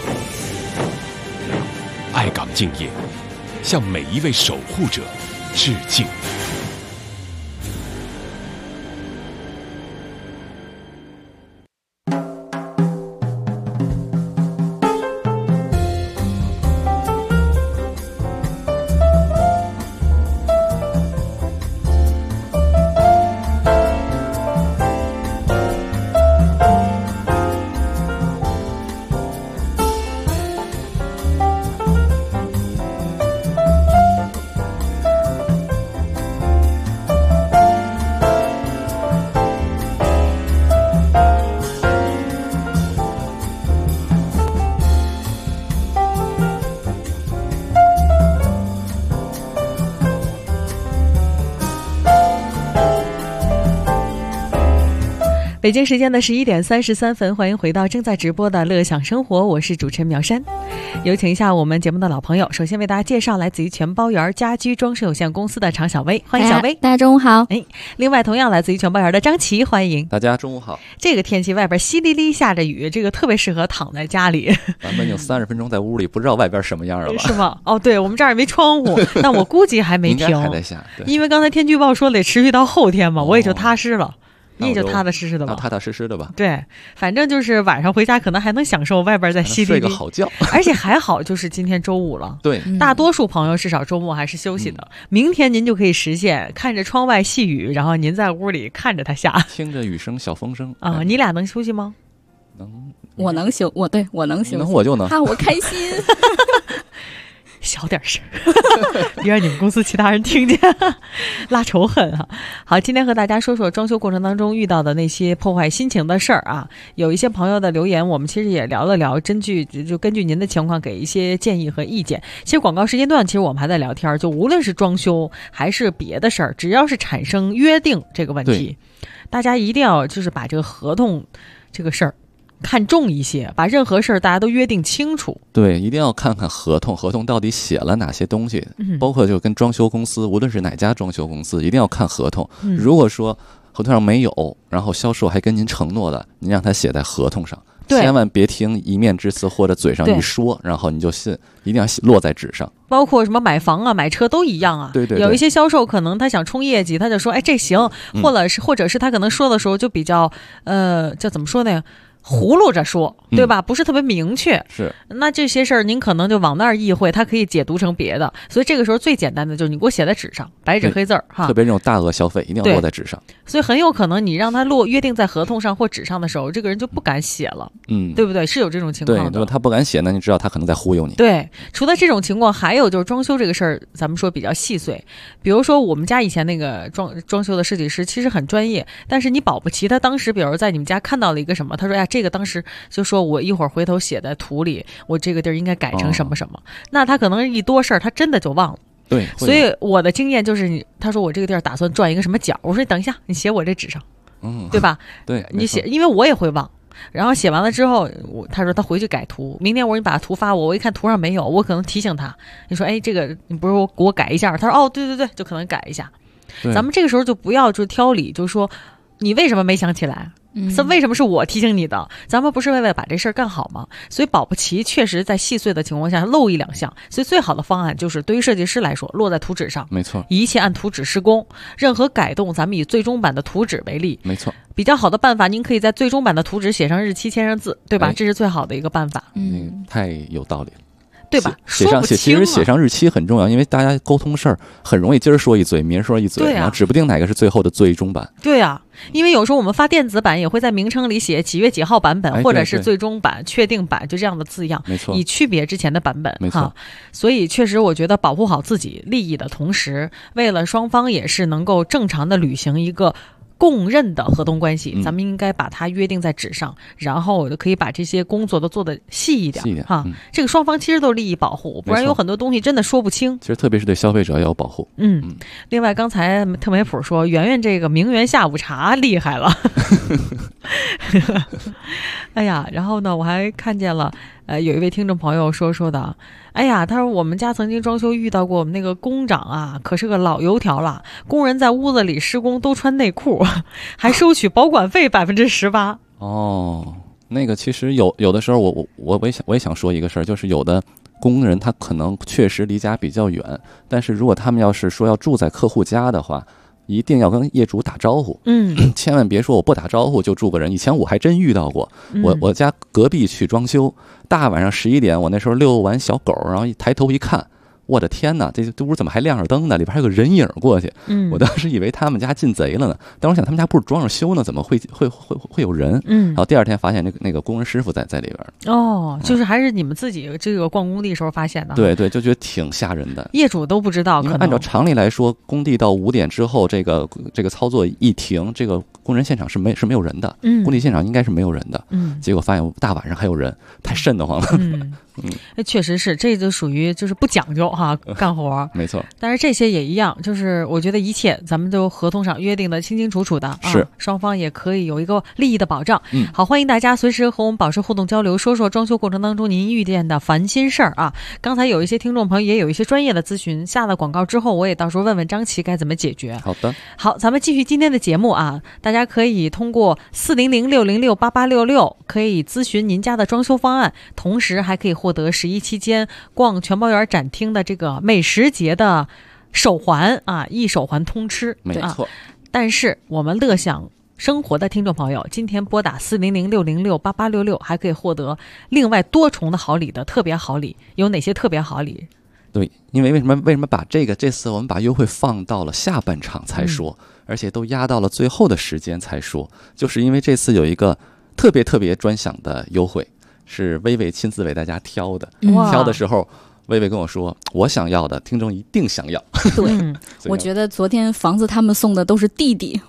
爱岗敬业，向每一位守护者致敬。 北京时间的11点33分，欢迎回到正在直播的乐享生活，我是主持人苗山。有请一下我们节目的老朋友，首先为大家介绍来自于全包园家居装饰有限公司的常小薇，欢迎小薇。 大家中午好。 另外同样来自于全包园的张琪，欢迎。 大家中午好。 这个天气外边淅沥沥下着雨，这个特别适合躺在家里。 咱们有30分钟在屋里，不知道外边什么样了吧？ 是吗？哦，对，我们这儿也没窗户，但我估计还没停， 应该还在下。 因为刚才天气预报说得持续到后天嘛，我也就踏实了。你也就踏踏实实的吧， 踏踏实实的吧。 对，反正就是晚上回家可能还能享受外边在淅沥沥， 睡个好觉。 而且还好，就是今天周五了， 对， 大多数朋友至少周末还是休息的。明天您就可以实现看着窗外细雨，然后您在屋里看着它下， 听着雨声小风声啊。你俩能休息吗？ 能， 我能休，我能休息， 能我就能， 看我开心。 小点声，别让你们公司其他人听见，拉仇恨啊！好，今天和大家说说装修过程当中遇到的那些破坏心情的事儿啊。有一些朋友的留言，我们其实也聊了聊，根据您的情况给一些建议和意见。其实广告时间段，其实我们还在聊天，就无论是装修还是别的事儿，只要是产生约定这个问题，大家一定要就是把这个合同这个事儿看重一些，把任何事儿大家都约定清楚。 对，一定要看看合同到底写了哪些东西，包括就跟装修公司，无论是哪家装修公司，一定要看合同。如果说合同上没有，然后销售还跟您承诺的，您让他写在合同上，千万别听一面之词或者嘴上一说，然后你就信，一定要落在纸上。 包括什么买房啊、买车都一样啊。 对， 有一些销售可能他想冲业绩，他就说，哎，这行，或者是他可能说的时候就比较叫怎么说呢？葫芦着说，对吧？不是特别明确。 是。 那这些事儿您可能就往那儿意会，它可以解读成别的。所以这个时候最简单的就是你给我写在纸上，白纸黑字儿哈。 特别这种大额消费一定要落在纸上。 所以很有可能你让他约定在合同上或纸上的时候，这个人就不敢写了。对不对？是有这种情况的。 对，他不敢写，那你知道他可能在忽悠你。 对，除了这种情况，还有就是装修这个事儿，咱们说比较细碎。比如说我们家以前那个装修的设计师其实很专业，但是你保不齐他当时比如在你们家看到了一个什么，他说呀，这个当时就说我一会儿回头写在图里，我这个地儿应该改成什么什么，那他可能一多事儿，他真的就忘了。 对， 所以我的经验就是他说我这个地儿打算转一个什么角，我说等一下，你写我这纸上，对吧？ 对， 你写，因为我也会忘。然后写完了之后，他说他回去改图，明天我说你把图发我一看图上没有，我可能提醒他，你说哎，这个你不是给我改一下？他说哦，对，就可能改一下。咱们这个时候就不要就挑理，就说你为什么没想起来？为什么是我提醒你的？咱们不是为了把这事儿干好吗？所以保不齐确实在细碎的情况下漏一两项，所以最好的方案就是对于设计师来说，落在图纸上， 没错， 一切按图纸施工，任何改动咱们以最终版的图纸为例， 没错。 比较好的办法，您可以在最终版的图纸写上日期，签上字，对吧？这是最好的一个办法。 太有道理了。 对吧？ 其实写上日期很重要，因为大家沟通事儿很容易今儿说一嘴，明儿说一嘴，然后指不定哪个是最后的最终版。 对啊，因为有时候我们发电子版也会在名称里写几月几号版本，或者是最终版、确定版，就这样的字样， 没错， 以区别之前的版本。 没错， 所以确实我觉得保护好自己利益的同时，为了双方也是能够正常的履行一个共认的合同关系，咱们应该把它约定在纸上，然后可以把这些工作都做得细一点哈。这个双方其实都利益保护，不然有很多东西真的说不清。 其实特别是对消费者要有保护。 另外刚才特美普说圆圆这个名媛下午茶厉害了。哎呀，然后呢我还看见了有一位听众朋友说的，哎呀，他说我们家曾经装修遇到过我们那个工长啊，可是个老油条了，工人在屋子里施工都穿内裤，还收取保管费18%。 哦，那个其实有的时候我也想说一个事儿，就是有的工人他可能确实离家比较远，但是如果他们要是说要住在客户家的话，一定要跟业主打招呼，千万别说我不打招呼就住个人。以前我还真遇到过，我家隔壁去装修，大晚上11点，我那时候遛完小狗，然后抬头一看，我的天哪，这屋怎么还亮着灯呢？里边还有个人影过去，我当时以为他们家进贼了呢。但我想他们家不是装着修呢，怎么会有人？然后第二天发现那个工人师傅在里边。 哦，就是还是你们自己这个逛工地时候发现的。 对对，就觉得挺吓人的。 业主都不知道，可能按照常理来说，工地到5点之后，这个操作一停，这个工人现场是没有人的。工地现场应该是没有人的。结果发现大晚上还有人，太瘆得慌了。 确实是，这就属于就是不讲究哈，干活。 没错。 但是这些也一样，就是我觉得一切咱们都合同上约定的清清楚楚的， 是双方也可以有一个利益的保障。好，欢迎大家随时和我们保持互动交流，说说装修过程当中您遇见的烦心事儿啊。刚才有一些听众朋友也有一些专业的咨询，下了广告之后，我也到时候问问张琪该怎么解决。 好的。 好，咱们继续今天的节目啊，大家可以通过400-606-8866可以咨询您家的装修方案，同时还可以获得11期间逛全包园展厅的这个美食节的手环啊，一手环通吃。 没错。 但是我们乐享生活的听众朋友，今天拨打400-606-8866还可以获得另外多重的好礼的特别好礼。有哪些特别好礼？ 对，因为为什么把这次我们把优惠放到了下半场才说，而且都压到了最后的时间才说，就是因为这次有一个特别专享的优惠，是薇薇亲自为大家挑的。挑的时候薇薇跟我说，我想要的听众一定想要。 对，我觉得昨天房子他们送的都是弟弟。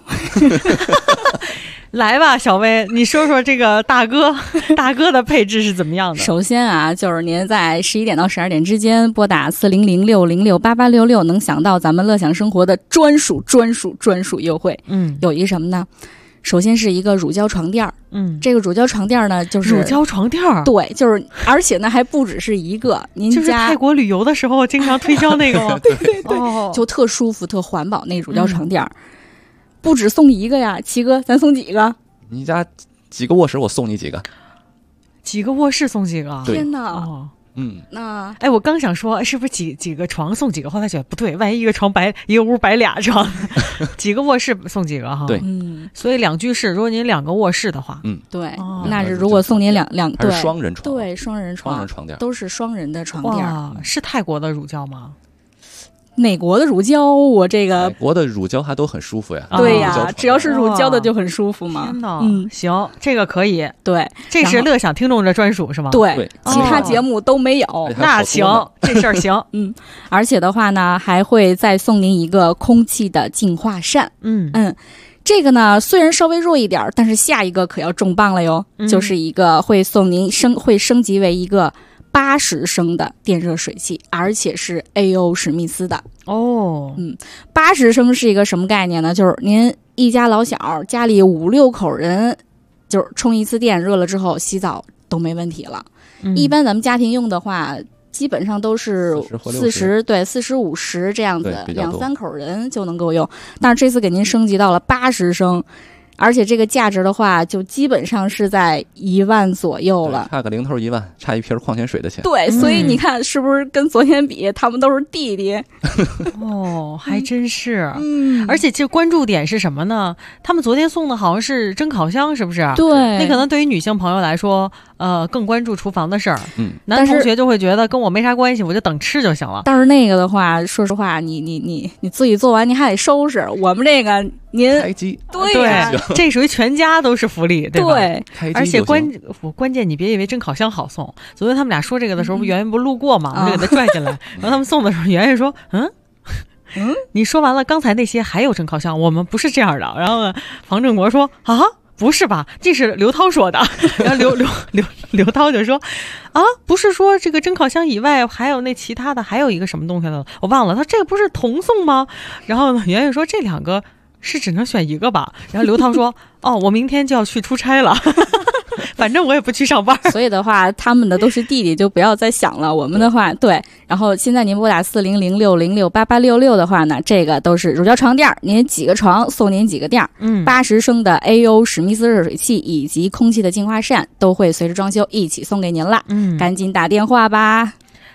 来吧，小薇，你说说这个大哥的配置是怎么样的？ 首先啊，就是您在11点到12点之间拨打400-606-8866，能想到咱们乐享生活的专属优惠。有一个什么呢？首先是一个乳胶床垫，这个乳胶床垫呢，就是乳胶床垫， 对，就是而且呢还不只是一个，您家就是泰国旅游的时候经常推销那个吗？ 对，就特舒服、特环保那乳胶床垫。不止送你一个呀，七哥，咱送几个？ 你家几个卧室，我送你几个。 几个卧室送几个？ 天哪！那我刚想说，是不是几个床送几个？后来觉得不对，万一一个屋摆俩床，几个卧室送几个哈？ 对， 所以2居室，如果您2个卧室的话， 对，那是如果送您两对双人床， 对，双人床垫都是双人的床垫。 是泰国的乳胶吗？ 哪国的乳胶？我这个美国的乳胶还都很舒服呀。 对呀，只要是乳胶的就很舒服嘛。 天哪，行，这个可以。 对， 这是乐享听众的专属是吗？ 对，其他节目都没有。 那行，这事儿行。 而且的话呢，还会再送您一个空气的净化扇。这个呢虽然稍微弱一点，但是下一个可要重磅了哟，就是一个会送您会升级为一个80升的电热水器，而且是 A.O. 史密斯的。80升是一个什么概念呢？就是您一家老小，家里5-6口人，就是充一次电热了之后洗澡都没问题了。一般咱们家庭用的话，基本上都是40对40-50这样子，2-3口人就能够用。但是这次给您升级到了80升。而且这个价值的话，就基本上是在1万左右了， 差个零头1万，差一瓶矿泉水的钱。 对，所以你看是不是跟昨天比，他们都是弟弟？ 还真是。而且这关注点是什么呢？他们昨天送的好像是蒸烤箱，是不是？ 对。 那可能对于女性朋友来说，更关注厨房的事儿。男同学就会觉得跟我没啥关系，我就等吃就行了。 但是那个的话，说实话，你自己做完你还得收拾。我们这个您开机， 对。 这属于全家都是福利，对吧？ 对， 而且关键你别以为蒸烤箱好送。昨天他们俩说这个的时候，圆圆不路过嘛，我就给他拽进来。然后他们送的时候，圆圆说：“ 你说完了刚才那些还有蒸烤箱，我们不是这样的。然后呢，房正国说啊，不是吧？这是刘涛说的。然后刘涛就说啊，不是说这个蒸烤箱以外还有那其他的，还有一个什么东西了，我忘了。他这个不是同送吗？然后呢，圆圆说这2个是只能选一个吧。然后刘涛说哦，我明天就要去出差了。反正我也不去上班， 所以的话，他们的都是弟弟，就不要再想了。我们的话，对。然后现在您拨打4006068866的话呢，这个都是乳胶床垫，您几个床送您几个垫，80升的 AO 史密斯热水器以及空气的净化扇都会随着装修一起送给您了。赶紧打电话吧。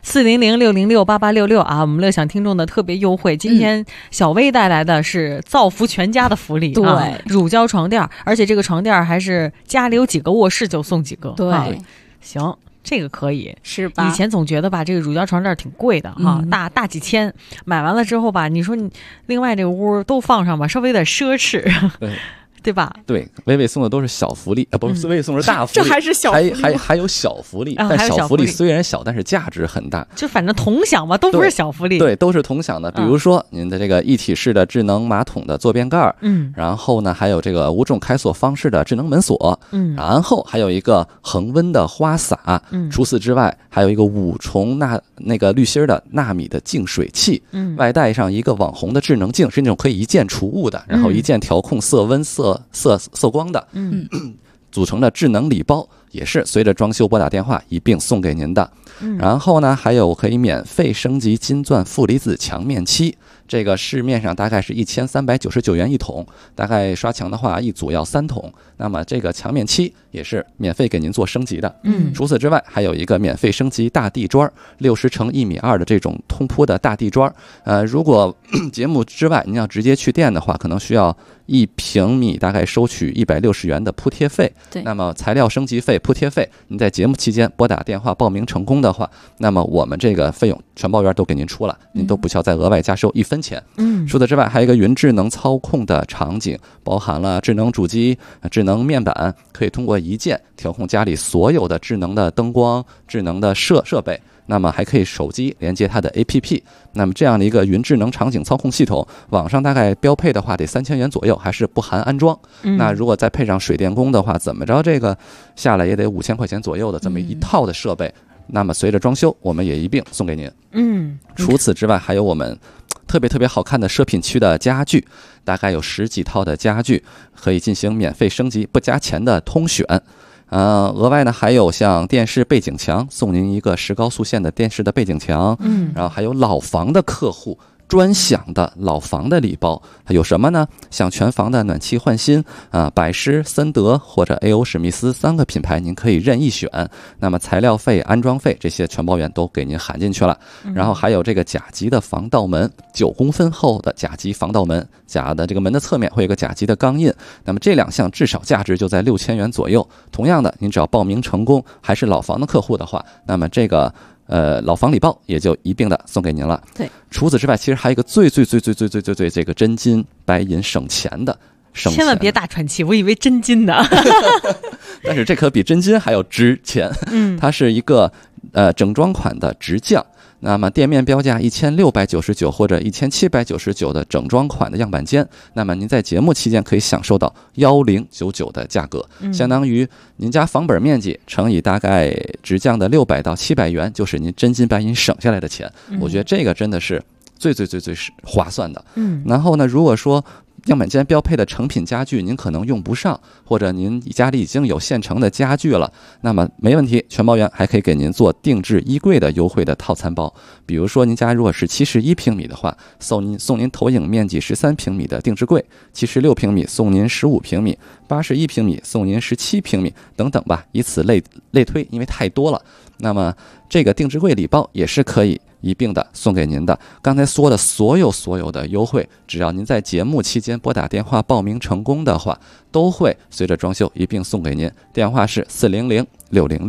4006068866啊，我们乐享听众的特别优惠。今天小薇带来的是造福全家的福利， 对， 乳胶床垫，而且这个床垫还是家里有几个卧室就送几个， 对， 行。这个可以是吧？ 以前总觉得吧，这个乳胶床垫挺贵的哈，大几千，买完了之后吧，你说你另外这个屋都放上吧，稍微有点奢侈。对吧？ 对，薇薇送的都是小福利啊，不是薇薇送的是大福利， 这还是小福利， 还有小福利，但小福利虽然小，但是价值很大。 就反正同享嘛，都不是小福利。 对，都是同享的。比如说您的这个一体式的智能马桶的坐便盖，然后呢还有这个无重开锁方式的智能门锁，然后还有一个恒温的花洒，除此之外还有一个5重那个滤芯的纳米的净水器，外带上一个网红的智能镜，是那种可以一键除雾的，然后一键调控色温色光的，组成的智能礼包也是随着装修拨打电话一并送给您的。然后呢，还有可以免费升级金钻负离子墙面漆，这个市面上大概是1399元一桶，大概刷墙的话一组要3桶。那么这个墙面漆也是免费给您做升级的。除此之外，还有一个免费升级大地砖，60乘1.2米的这种通铺的大地砖。如果节目之外您要直接去店的话，可能需要1平米大概收取160元的铺贴费。 对， 那么材料升级费、铺贴费，您在节目期间拨打电话报名成功的话，那么我们这个费用全包圆都给您出了，您都不需要再额外加收1分钱。除此之外，还有一个云智能操控的场景，包含了智能主机、智能面板，可以通过一键调控家里所有的智能的灯光、智能的设备。那么还可以手机连接它的 APP， 那么这样的一个云智能场景操控系统，网上大概标配的话得3000元左右，还是不含安装。那如果再配上水电工的话，怎么着这个下来也得5000块钱左右的这么一套的设备。那么随着装修，我们也一并送给您。除此之外，还有我们特别好看的奢品区的家具，大概有10几套的家具可以进行免费升级不加钱的通选。额外呢还有像电视背景墙，送您一个石膏塑线的电视的背景墙，然后还有老房的客户专享的老房的礼包，它有什么呢？像全房的暖气换新百诗、森德或者 AO 史密斯3个品牌您可以任意选，那么材料费、安装费这些全包圆都给您含进去了。然后还有这个甲级的防盗门，9公分厚的甲级防盗门，甲的这个门的侧面会有个甲级的钢印，那么这2项至少价值就在6000元左右。同样的，您只要报名成功还是老房的客户的话，那么这个老房礼包也就一并的送给您了。 对， 除此之外，其实还有一个最这个真金白银省钱的， 千万别大喘气，我以为真金呢。 但是这可比真金还要值钱。它是一个整装款的直降。那么店面标价1699或者1799的整装款的样板间，那么您在节目期间可以享受到1099的价格，相当于您家房本面积乘以大概直降的600到700元，就是您真金白银省下来的钱。我觉得这个真的是最划算的。然后呢，如果说样板间标配的成品家具您可能用不上，或者您家里已经有现成的家具了，那么没问题，全包圆还可以给您做定制衣柜的优惠的套餐包。比如说您家如果是71平米的话，送您投影面积13平米的定制柜，76平米送您15平米，81平米送您17平米等等吧，以此类推，因为太多了。那么这个定制柜礼包也是可以一并的送给您的。刚才说的所有的优惠，只要您在节目期间拨打电话报名成功的话，都会随着装修一并送给您。电话是4006068866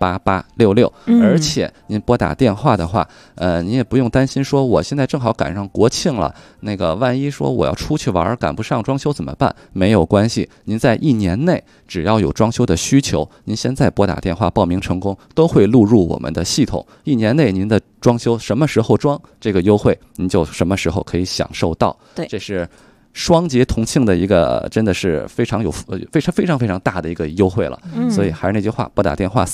8866，而且您拨打电话的话，您也不用担心说我现在正好赶上国庆了，那个万一说我要出去玩赶不上装修怎么办？没有关系，您在1年内只要有装修的需求，您现在拨打电话报名成功，都会录入我们的系统。1年内您的装修什么时候装，这个优惠您就什么时候可以享受到。 对， 这是双节同庆的一个真的是非常非常大的一个优惠了。所以还是那句话，拨打电话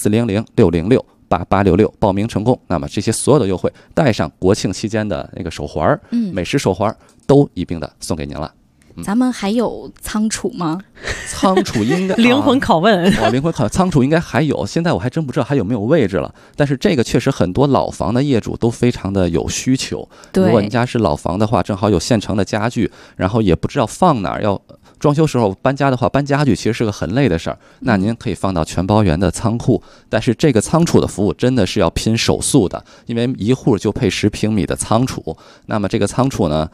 400-606-8866报名成功，那么这些所有的优惠带上国庆期间的那个手环，美食手环都一并的送给您了。 咱们还有仓储吗？ 仓储应该灵魂拷问灵魂拷问，仓储应该还有，现在我还真不知道还有没有位置了。但是这个确实很多老房的业主都非常的有需求。如果你家是老房的话，正好有现成的家具，然后也不知道放哪儿，要装修时候搬家的话，搬家具其实是个很累的事儿，那您可以放到全包园的仓库。但是这个仓储的服务真的是要拼手速的，因为一户就配10平米的仓储。那么这个仓储呢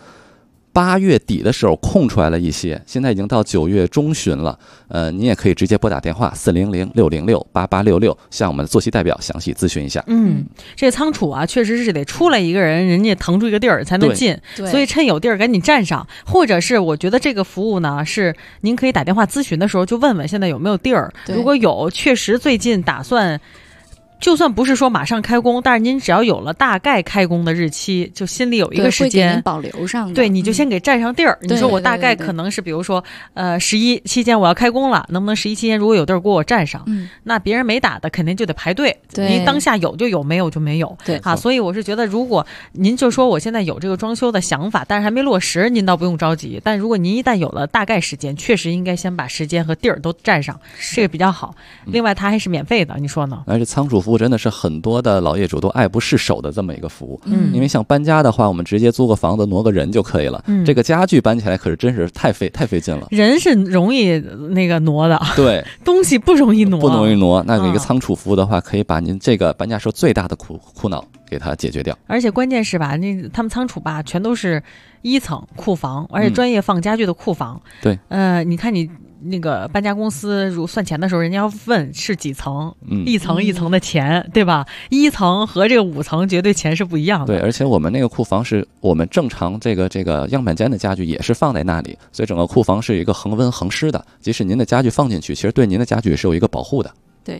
，8月底的时候空出来了一些，现在已经到9月中旬了。你也可以直接拨打电话400-606-8866，向我们的坐席代表详细咨询一下。 这个仓储啊，确实是得出来一个人，人家腾出一个地儿才能进，所以趁有地儿赶紧占上。或者是我觉得这个服务呢，是您可以打电话咨询的时候就问问现在有没有地儿，如果有，确实最近打算。就算不是说马上开工，但是您只要有了大概开工的日期，就心里有一个时间， 会给您保留上的。 对，你就先给占上地儿。你说我大概可能是，比如说，11期间我要开工了，能不能11期间如果有地儿给我占上？那别人没打的肯定就得排队。您当下有就有，没有就没有。 对啊，所以我是觉得，如果您就说我现在有这个装修的想法，但是还没落实，您倒不用着急。但如果您一旦有了大概时间，确实应该先把时间和地儿都占上，这个比较好。另外，它还是免费的，你说呢？ 而且仓储服务真的是很多的老业主都爱不释手的这么一个服务。因为像搬家的话，我们直接租个房子挪个人就可以了。这个家具搬起来可是真是太费劲了。 人是容易那个挪的，对，东西不容易挪， 那个一个仓储服务的话，可以把您这个搬家时候最大的苦恼给它解决掉。 而且关键是吧，他们仓储吧，全都是1层库房，而且专业放家具的库房。 对， 你看你那个搬家公司如算钱的时候，人家要问是几层，一层一层的钱，对吧？1层和这个5层绝对钱是不一样的。 对，而且我们那个库房是我们正常这个样板间的家具也是放在那里，所以整个库房是一个恒温恒湿的，即使您的家具放进去，其实对您的家具也是有一个保护的。 对。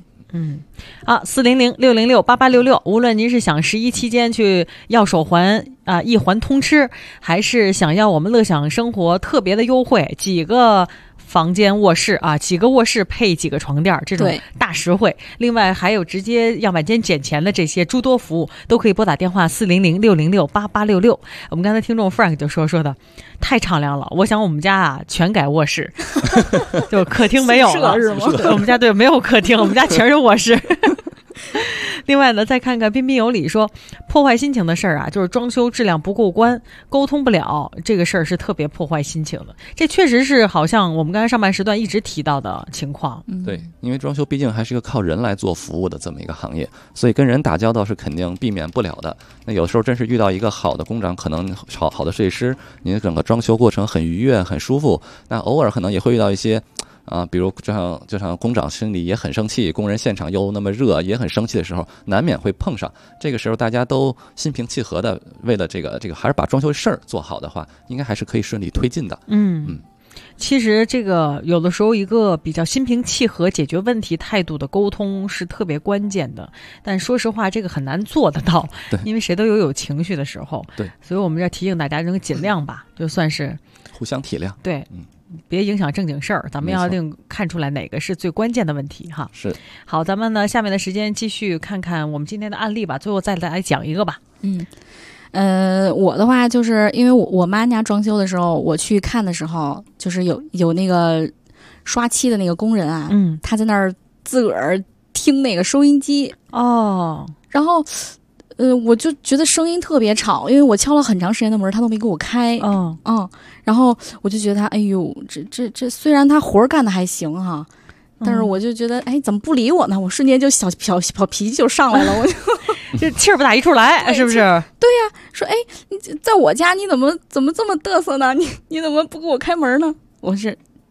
400-606-8866，无论您是想11期间去要手环1环通吃，还是想要我们乐享生活特别的优惠，几个房间卧室几个卧室配几个床垫，这种大实惠。另外还有直接样板间减钱的这些诸多服务，都可以拨打电话400-606-8866。我们刚才听众 Frank 就说的太敞亮了，我想我们家全改卧室，就客厅没有了，是吗？我们家没有客厅，我们家全是卧室。另外呢，再看看彬彬有礼说，破坏心情的事儿就是装修质量不过关，沟通不了，这个事儿是特别破坏心情的。这确实是好像我们刚才上半时段一直提到的情况。 对，因为装修毕竟还是一个靠人来做服务的这么一个行业，所以跟人打交道是肯定避免不了的。那有时候真是遇到一个好的工长，可能好的设计师，您整个装修过程很愉悦很舒服，那偶尔可能也会遇到一些比如就像工长心里也很生气，工人现场又那么热也很生气的时候，难免会碰上。这个时候大家都心平气和的，为了这个还是把装修事儿做好的话，应该还是可以顺利推进的。 其实这个有的时候一个比较心平气和解决问题态度的沟通是特别关键的，但说实话这个很难做得到，因为谁都有情绪的时候。 对， 所以我们要提醒大家能尽量吧，就算是互相体谅。 对，别影响正经事儿，咱们要定看出来哪个是最关键的问题哈。 是。 好，咱们呢下面的时间继续看看我们今天的案例吧，最后再来讲一个吧。 我的话就是因为我妈家装修的时候，我去看的时候，就是有那个刷漆的那个工人他在那儿自个儿听那个收音机然后我就觉得声音特别吵，因为我敲了很长时间的门，他都没给我开。然后我就觉得他，哎呦，这虽然他活干的还行哈，但是我就觉得，怎么不理我呢？我瞬间就小脾气就上来了，我就这气儿不打一处来，是不是？ 对呀，说你在我家你怎么这么嘚瑟呢？你怎么不给我开门呢？我是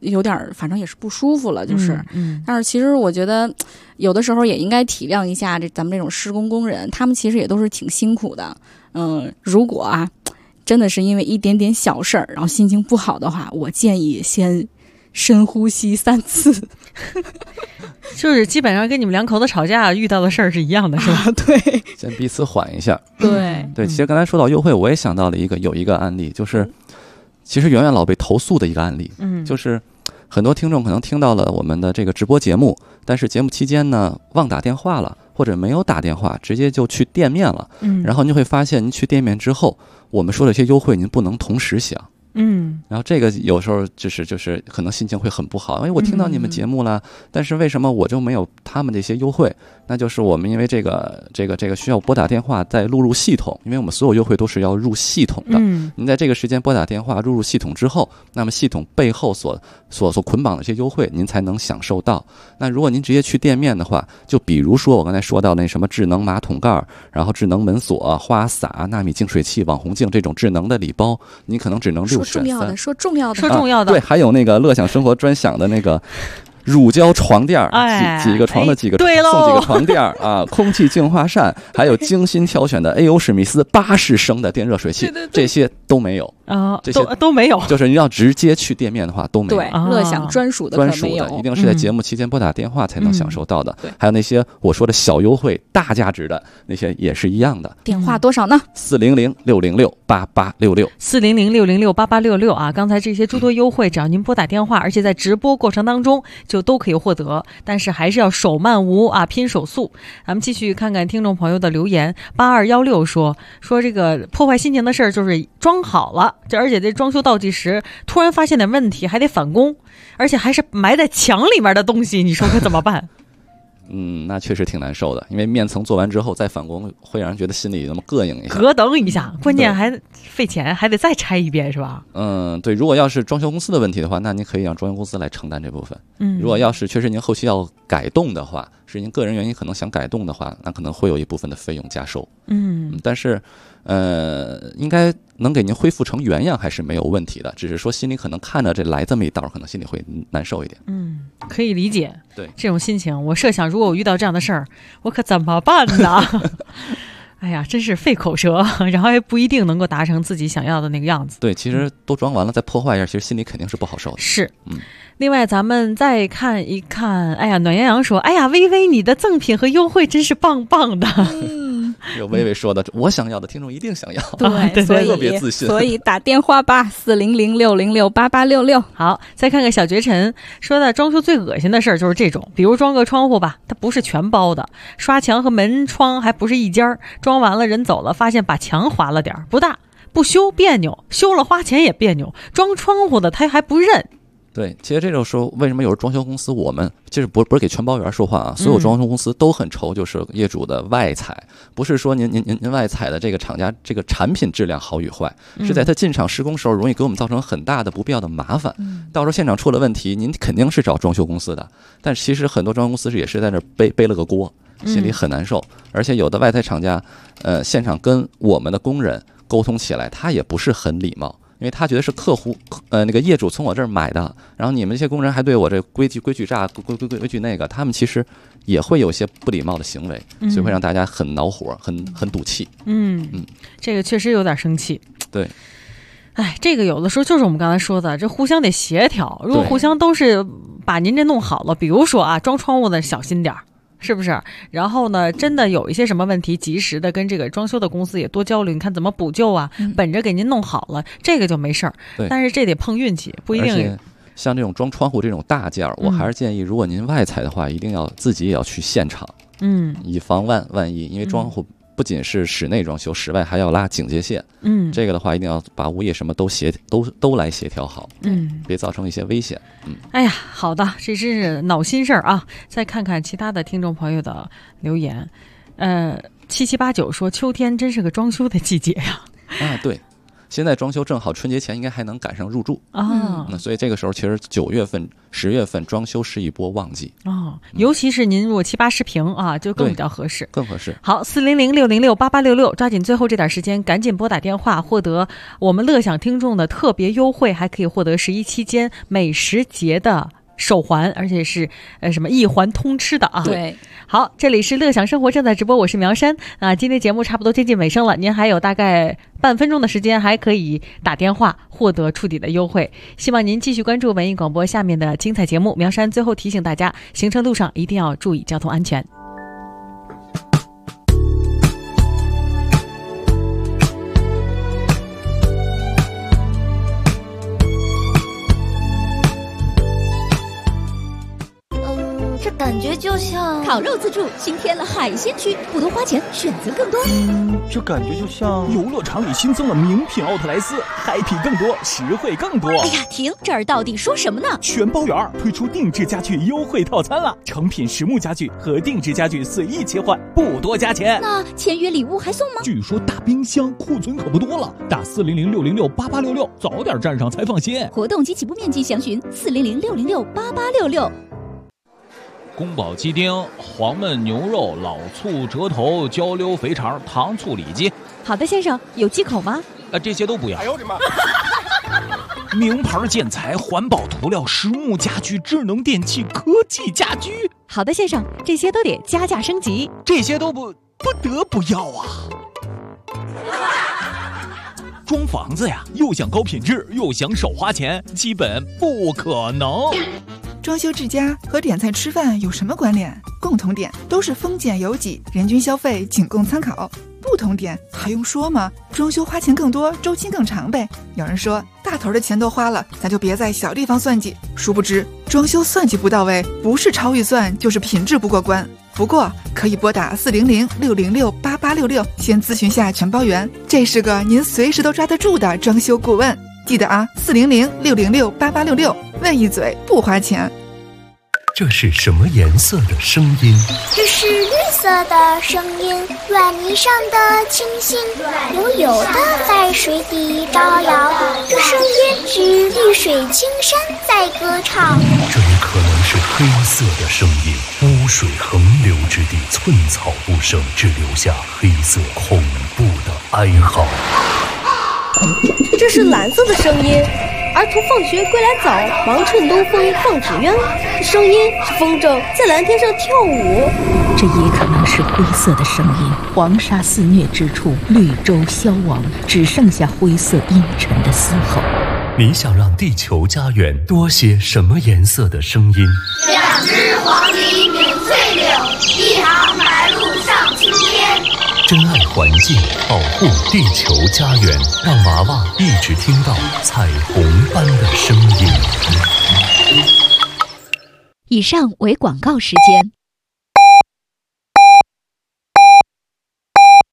有点反正也是不舒服了，就是。但是其实我觉得有的时候也应该体谅一下咱们这种施工工人，他们其实也都是挺辛苦的。如果啊真的是因为一点点小事儿，然后心情不好的话，我建议先深呼吸3次。 就是基本上跟你们两口子吵架遇到的事儿是一样的，是吧？ 对， 先彼此缓一下。 对对，其实刚才说到优惠，我也想到了有一个案例，就是其实远远老被投诉的一个案例。就是很多听众可能听到了我们的这个直播节目，但是节目期间呢忘打电话了，或者没有打电话，直接就去店面了。然后您会发现，您去店面之后，我们说的一些优惠您不能同时享。然后这个有时候就是可能心情会很不好，因为我听到你们节目了，但是为什么我就没有他们的一些优惠？那就是我们因为这个需要拨打电话再录入系统，因为我们所有优惠都是要入系统的。您在这个时间拨打电话录入系统之后，那么系统背后所捆绑的一些优惠您才能享受到。那如果您直接去店面的话，就比如说我刚才说到那什么智能马桶盖，然后智能门锁、花洒、纳米净水器、网红镜这种智能的礼包，您可能只能6选3。 说重要的， 对，还有那个乐享生活专享的那个乳胶床垫，几个床的几个床，送几个床垫啊，空气净化扇，还有精心挑选的 A.O. 史密斯80升的电热水器，这些都没有啊， 这些都没有。 就是您要直接去店面的话都没有。 对，乐享专属的一定是在节目期间拨打电话才能享受到的。还有那些我说的小优惠、大价值的那些也是一样的。 电话多少呢 ？400-606-8866，400-606-8866啊！刚才这些诸多优惠，只要您拨打电话，而且在直播过程当中就都可以获得，但是还是要手慢无啊，拼手速。咱们继续看看听众朋友的留言。8216说这个破坏心情的事儿就是装好了，而且这装修倒计时突然发现点问题还得返工，而且还是埋在墙里面的东西，你说可怎么办？ 那确实挺难受的，因为面层做完之后再返工，会让人觉得心里那么膈应一下， 咯噔一下，关键还费钱，还得再拆一遍，是吧？ 对，如果要是装修公司的问题的话，那您可以让装修公司来承担这部分。如果要是确实您后期要改动的话，是您个人原因可能想改动的话，那可能会有一部分的费用加收。但是应该能给您恢复成原样还是没有问题的，只是说心里可能看着这来这么一道，可能心里会难受一点。 可以理解。 对这种心情，我设想如果我遇到这样的事儿，我可怎么办呢？哎呀，真是费口舌，然后还不一定能够达成自己想要的那个样子。 对，其实都装完了再破坏一下，其实心里肯定是不好受的。 是，另外咱们再看一看，哎呀，暖洋洋说，哎呀，微微你的赠品和优惠真是棒棒的。 有微微说的，我想要的听众一定想要， 对，所以特别自信， 所以打电话吧，400-606-8866。 好，再看看小绝尘说的，装修最恶心的事儿就是这种，比如装个窗户吧，它不是全包的，刷墙和门窗还不是一家，装完了人走了，发现把墙划了点不大，不修别扭，修了花钱也别扭，装窗户的他还不认。 对，其实这种时候，为什么有时候装修公司我们就是不是给全包员说话啊？所有装修公司都很愁，就是业主的外采，不是说您外采的这个厂家这个产品质量好与坏，是在他进场施工时候容易给我们造成很大的不必要的麻烦。到时候现场出了问题，您肯定是找装修公司的，但其实很多装修公司也是在那背了个锅，心里很难受。而且有的外采厂家，现场跟我们的工人沟通起来，他也不是很礼貌。因为他觉得是客户，那个业主从我这儿买的，然后你们这些工人还对我这规矩这规矩那个，他们其实也会有一些不礼貌的行为，所以会让大家很恼火，很赌气。 这个确实有点生气。 对， 哎，这个有的时候就是我们刚才说的，这互相得协调。如果互相都是把您这弄好了，比如说啊，装窗户的小心点儿。是不是？然后呢，真的有一些什么问题，及时的跟这个装修的公司也多交流，你看怎么补救啊？本着给您弄好了，这个就没事儿。但是这得碰运气，不一定。 而且像这种装窗户这种大件儿，我还是建议，如果您外采的话，一定要自己也要去现场，以防万一，因为装户不仅是室内装修，室外还要拉警戒线。这个的话一定要把物业什么都来协调好，别造成一些危险。 哎呀，好的，这是恼心事儿啊！再看看其他的听众朋友的留言，7789说秋天真是个装修的季节呀。 对， 现在装修正好春节前应该还能赶上入住那所以这个时候其实9月份、10月份装修是一波旺季尤其是您如果7、80平啊，就更比较合适， 更合适。 好，400-606-8866，抓紧最后这点时间，赶紧拨打电话，获得我们乐享听众的特别优惠，还可以获得11期间美食节的手环，而且是什么一环通吃的啊。 对， 好，这里是乐享生活正在直播，我是苗山啊。今天节目差不多接近尾声了，您还有大概半分钟的时间，还可以打电话获得触底的优惠。希望您继续关注文艺广播下面的精彩节目。苗山最后提醒大家，行车路上一定要注意交通安全。 这感觉就像烤肉自助新添了海鲜区，不多花钱，选择更多。 这感觉就像游乐场里新增了名品奥特莱斯，happy更多，实惠更多。 哎呀，停！这儿到底说什么呢？ 全包圆推出定制家具优惠套餐了，成品实木家具和定制家具随意切换，不多加钱。 那签约礼物还送吗？ 据说大冰箱库存可不多了，打400-606-8866，早点站上才放心。 活动及起步面积详询400-606-8866。 宫保鸡丁、黄焖牛肉、老醋折头、焦溜肥肠、糖醋里脊。 好的，先生，有忌口吗？ 这些都不要。 哎呦我的妈！ 名牌建材、环保涂料、实木家具、智能电器、科技家居。 好的，先生，这些都得加价升级。 这些都不得不要啊！装房子呀，又想高品质，又想少花钱，基本不可能。 装修之家和点菜吃饭有什么关联？共同点都是丰俭由己，人均消费仅供参考。不同点还用说吗？装修花钱更多，周期更长呗。有人说大头的钱都花了，咱就别在小地方算计。殊不知装修算计不到位，不是超预算就是品质不过关。不过可以拨打400-606-8866，先咨询下全包圆，这是个您随时都抓得住的装修顾问。记得啊，400-606-8866，问一嘴不花钱。 这是什么颜色的声音？ 这是绿色的声音，软泥上的清新，悠悠的在水底招摇。这声音是绿水青山在歌唱。 这也可能是黑色的声音，污水横流之地，寸草不生，只留下黑色恐怖的哀嚎。 这是蓝色的声音，儿童放学归来早，忙趁东风放纸鸢。这声音是风筝在蓝天上跳舞。 这也可能是灰色的声音，黄沙肆虐之处，绿洲消亡，只剩下灰色阴沉的嘶吼。 你想让地球家园多些什么颜色的声音 ？2只黄鹂鸣翠柳，1行白鹭上青天。 珍爱环境，保护地球家园，让娃娃一直听到彩虹般的声音。 以上为广告时间。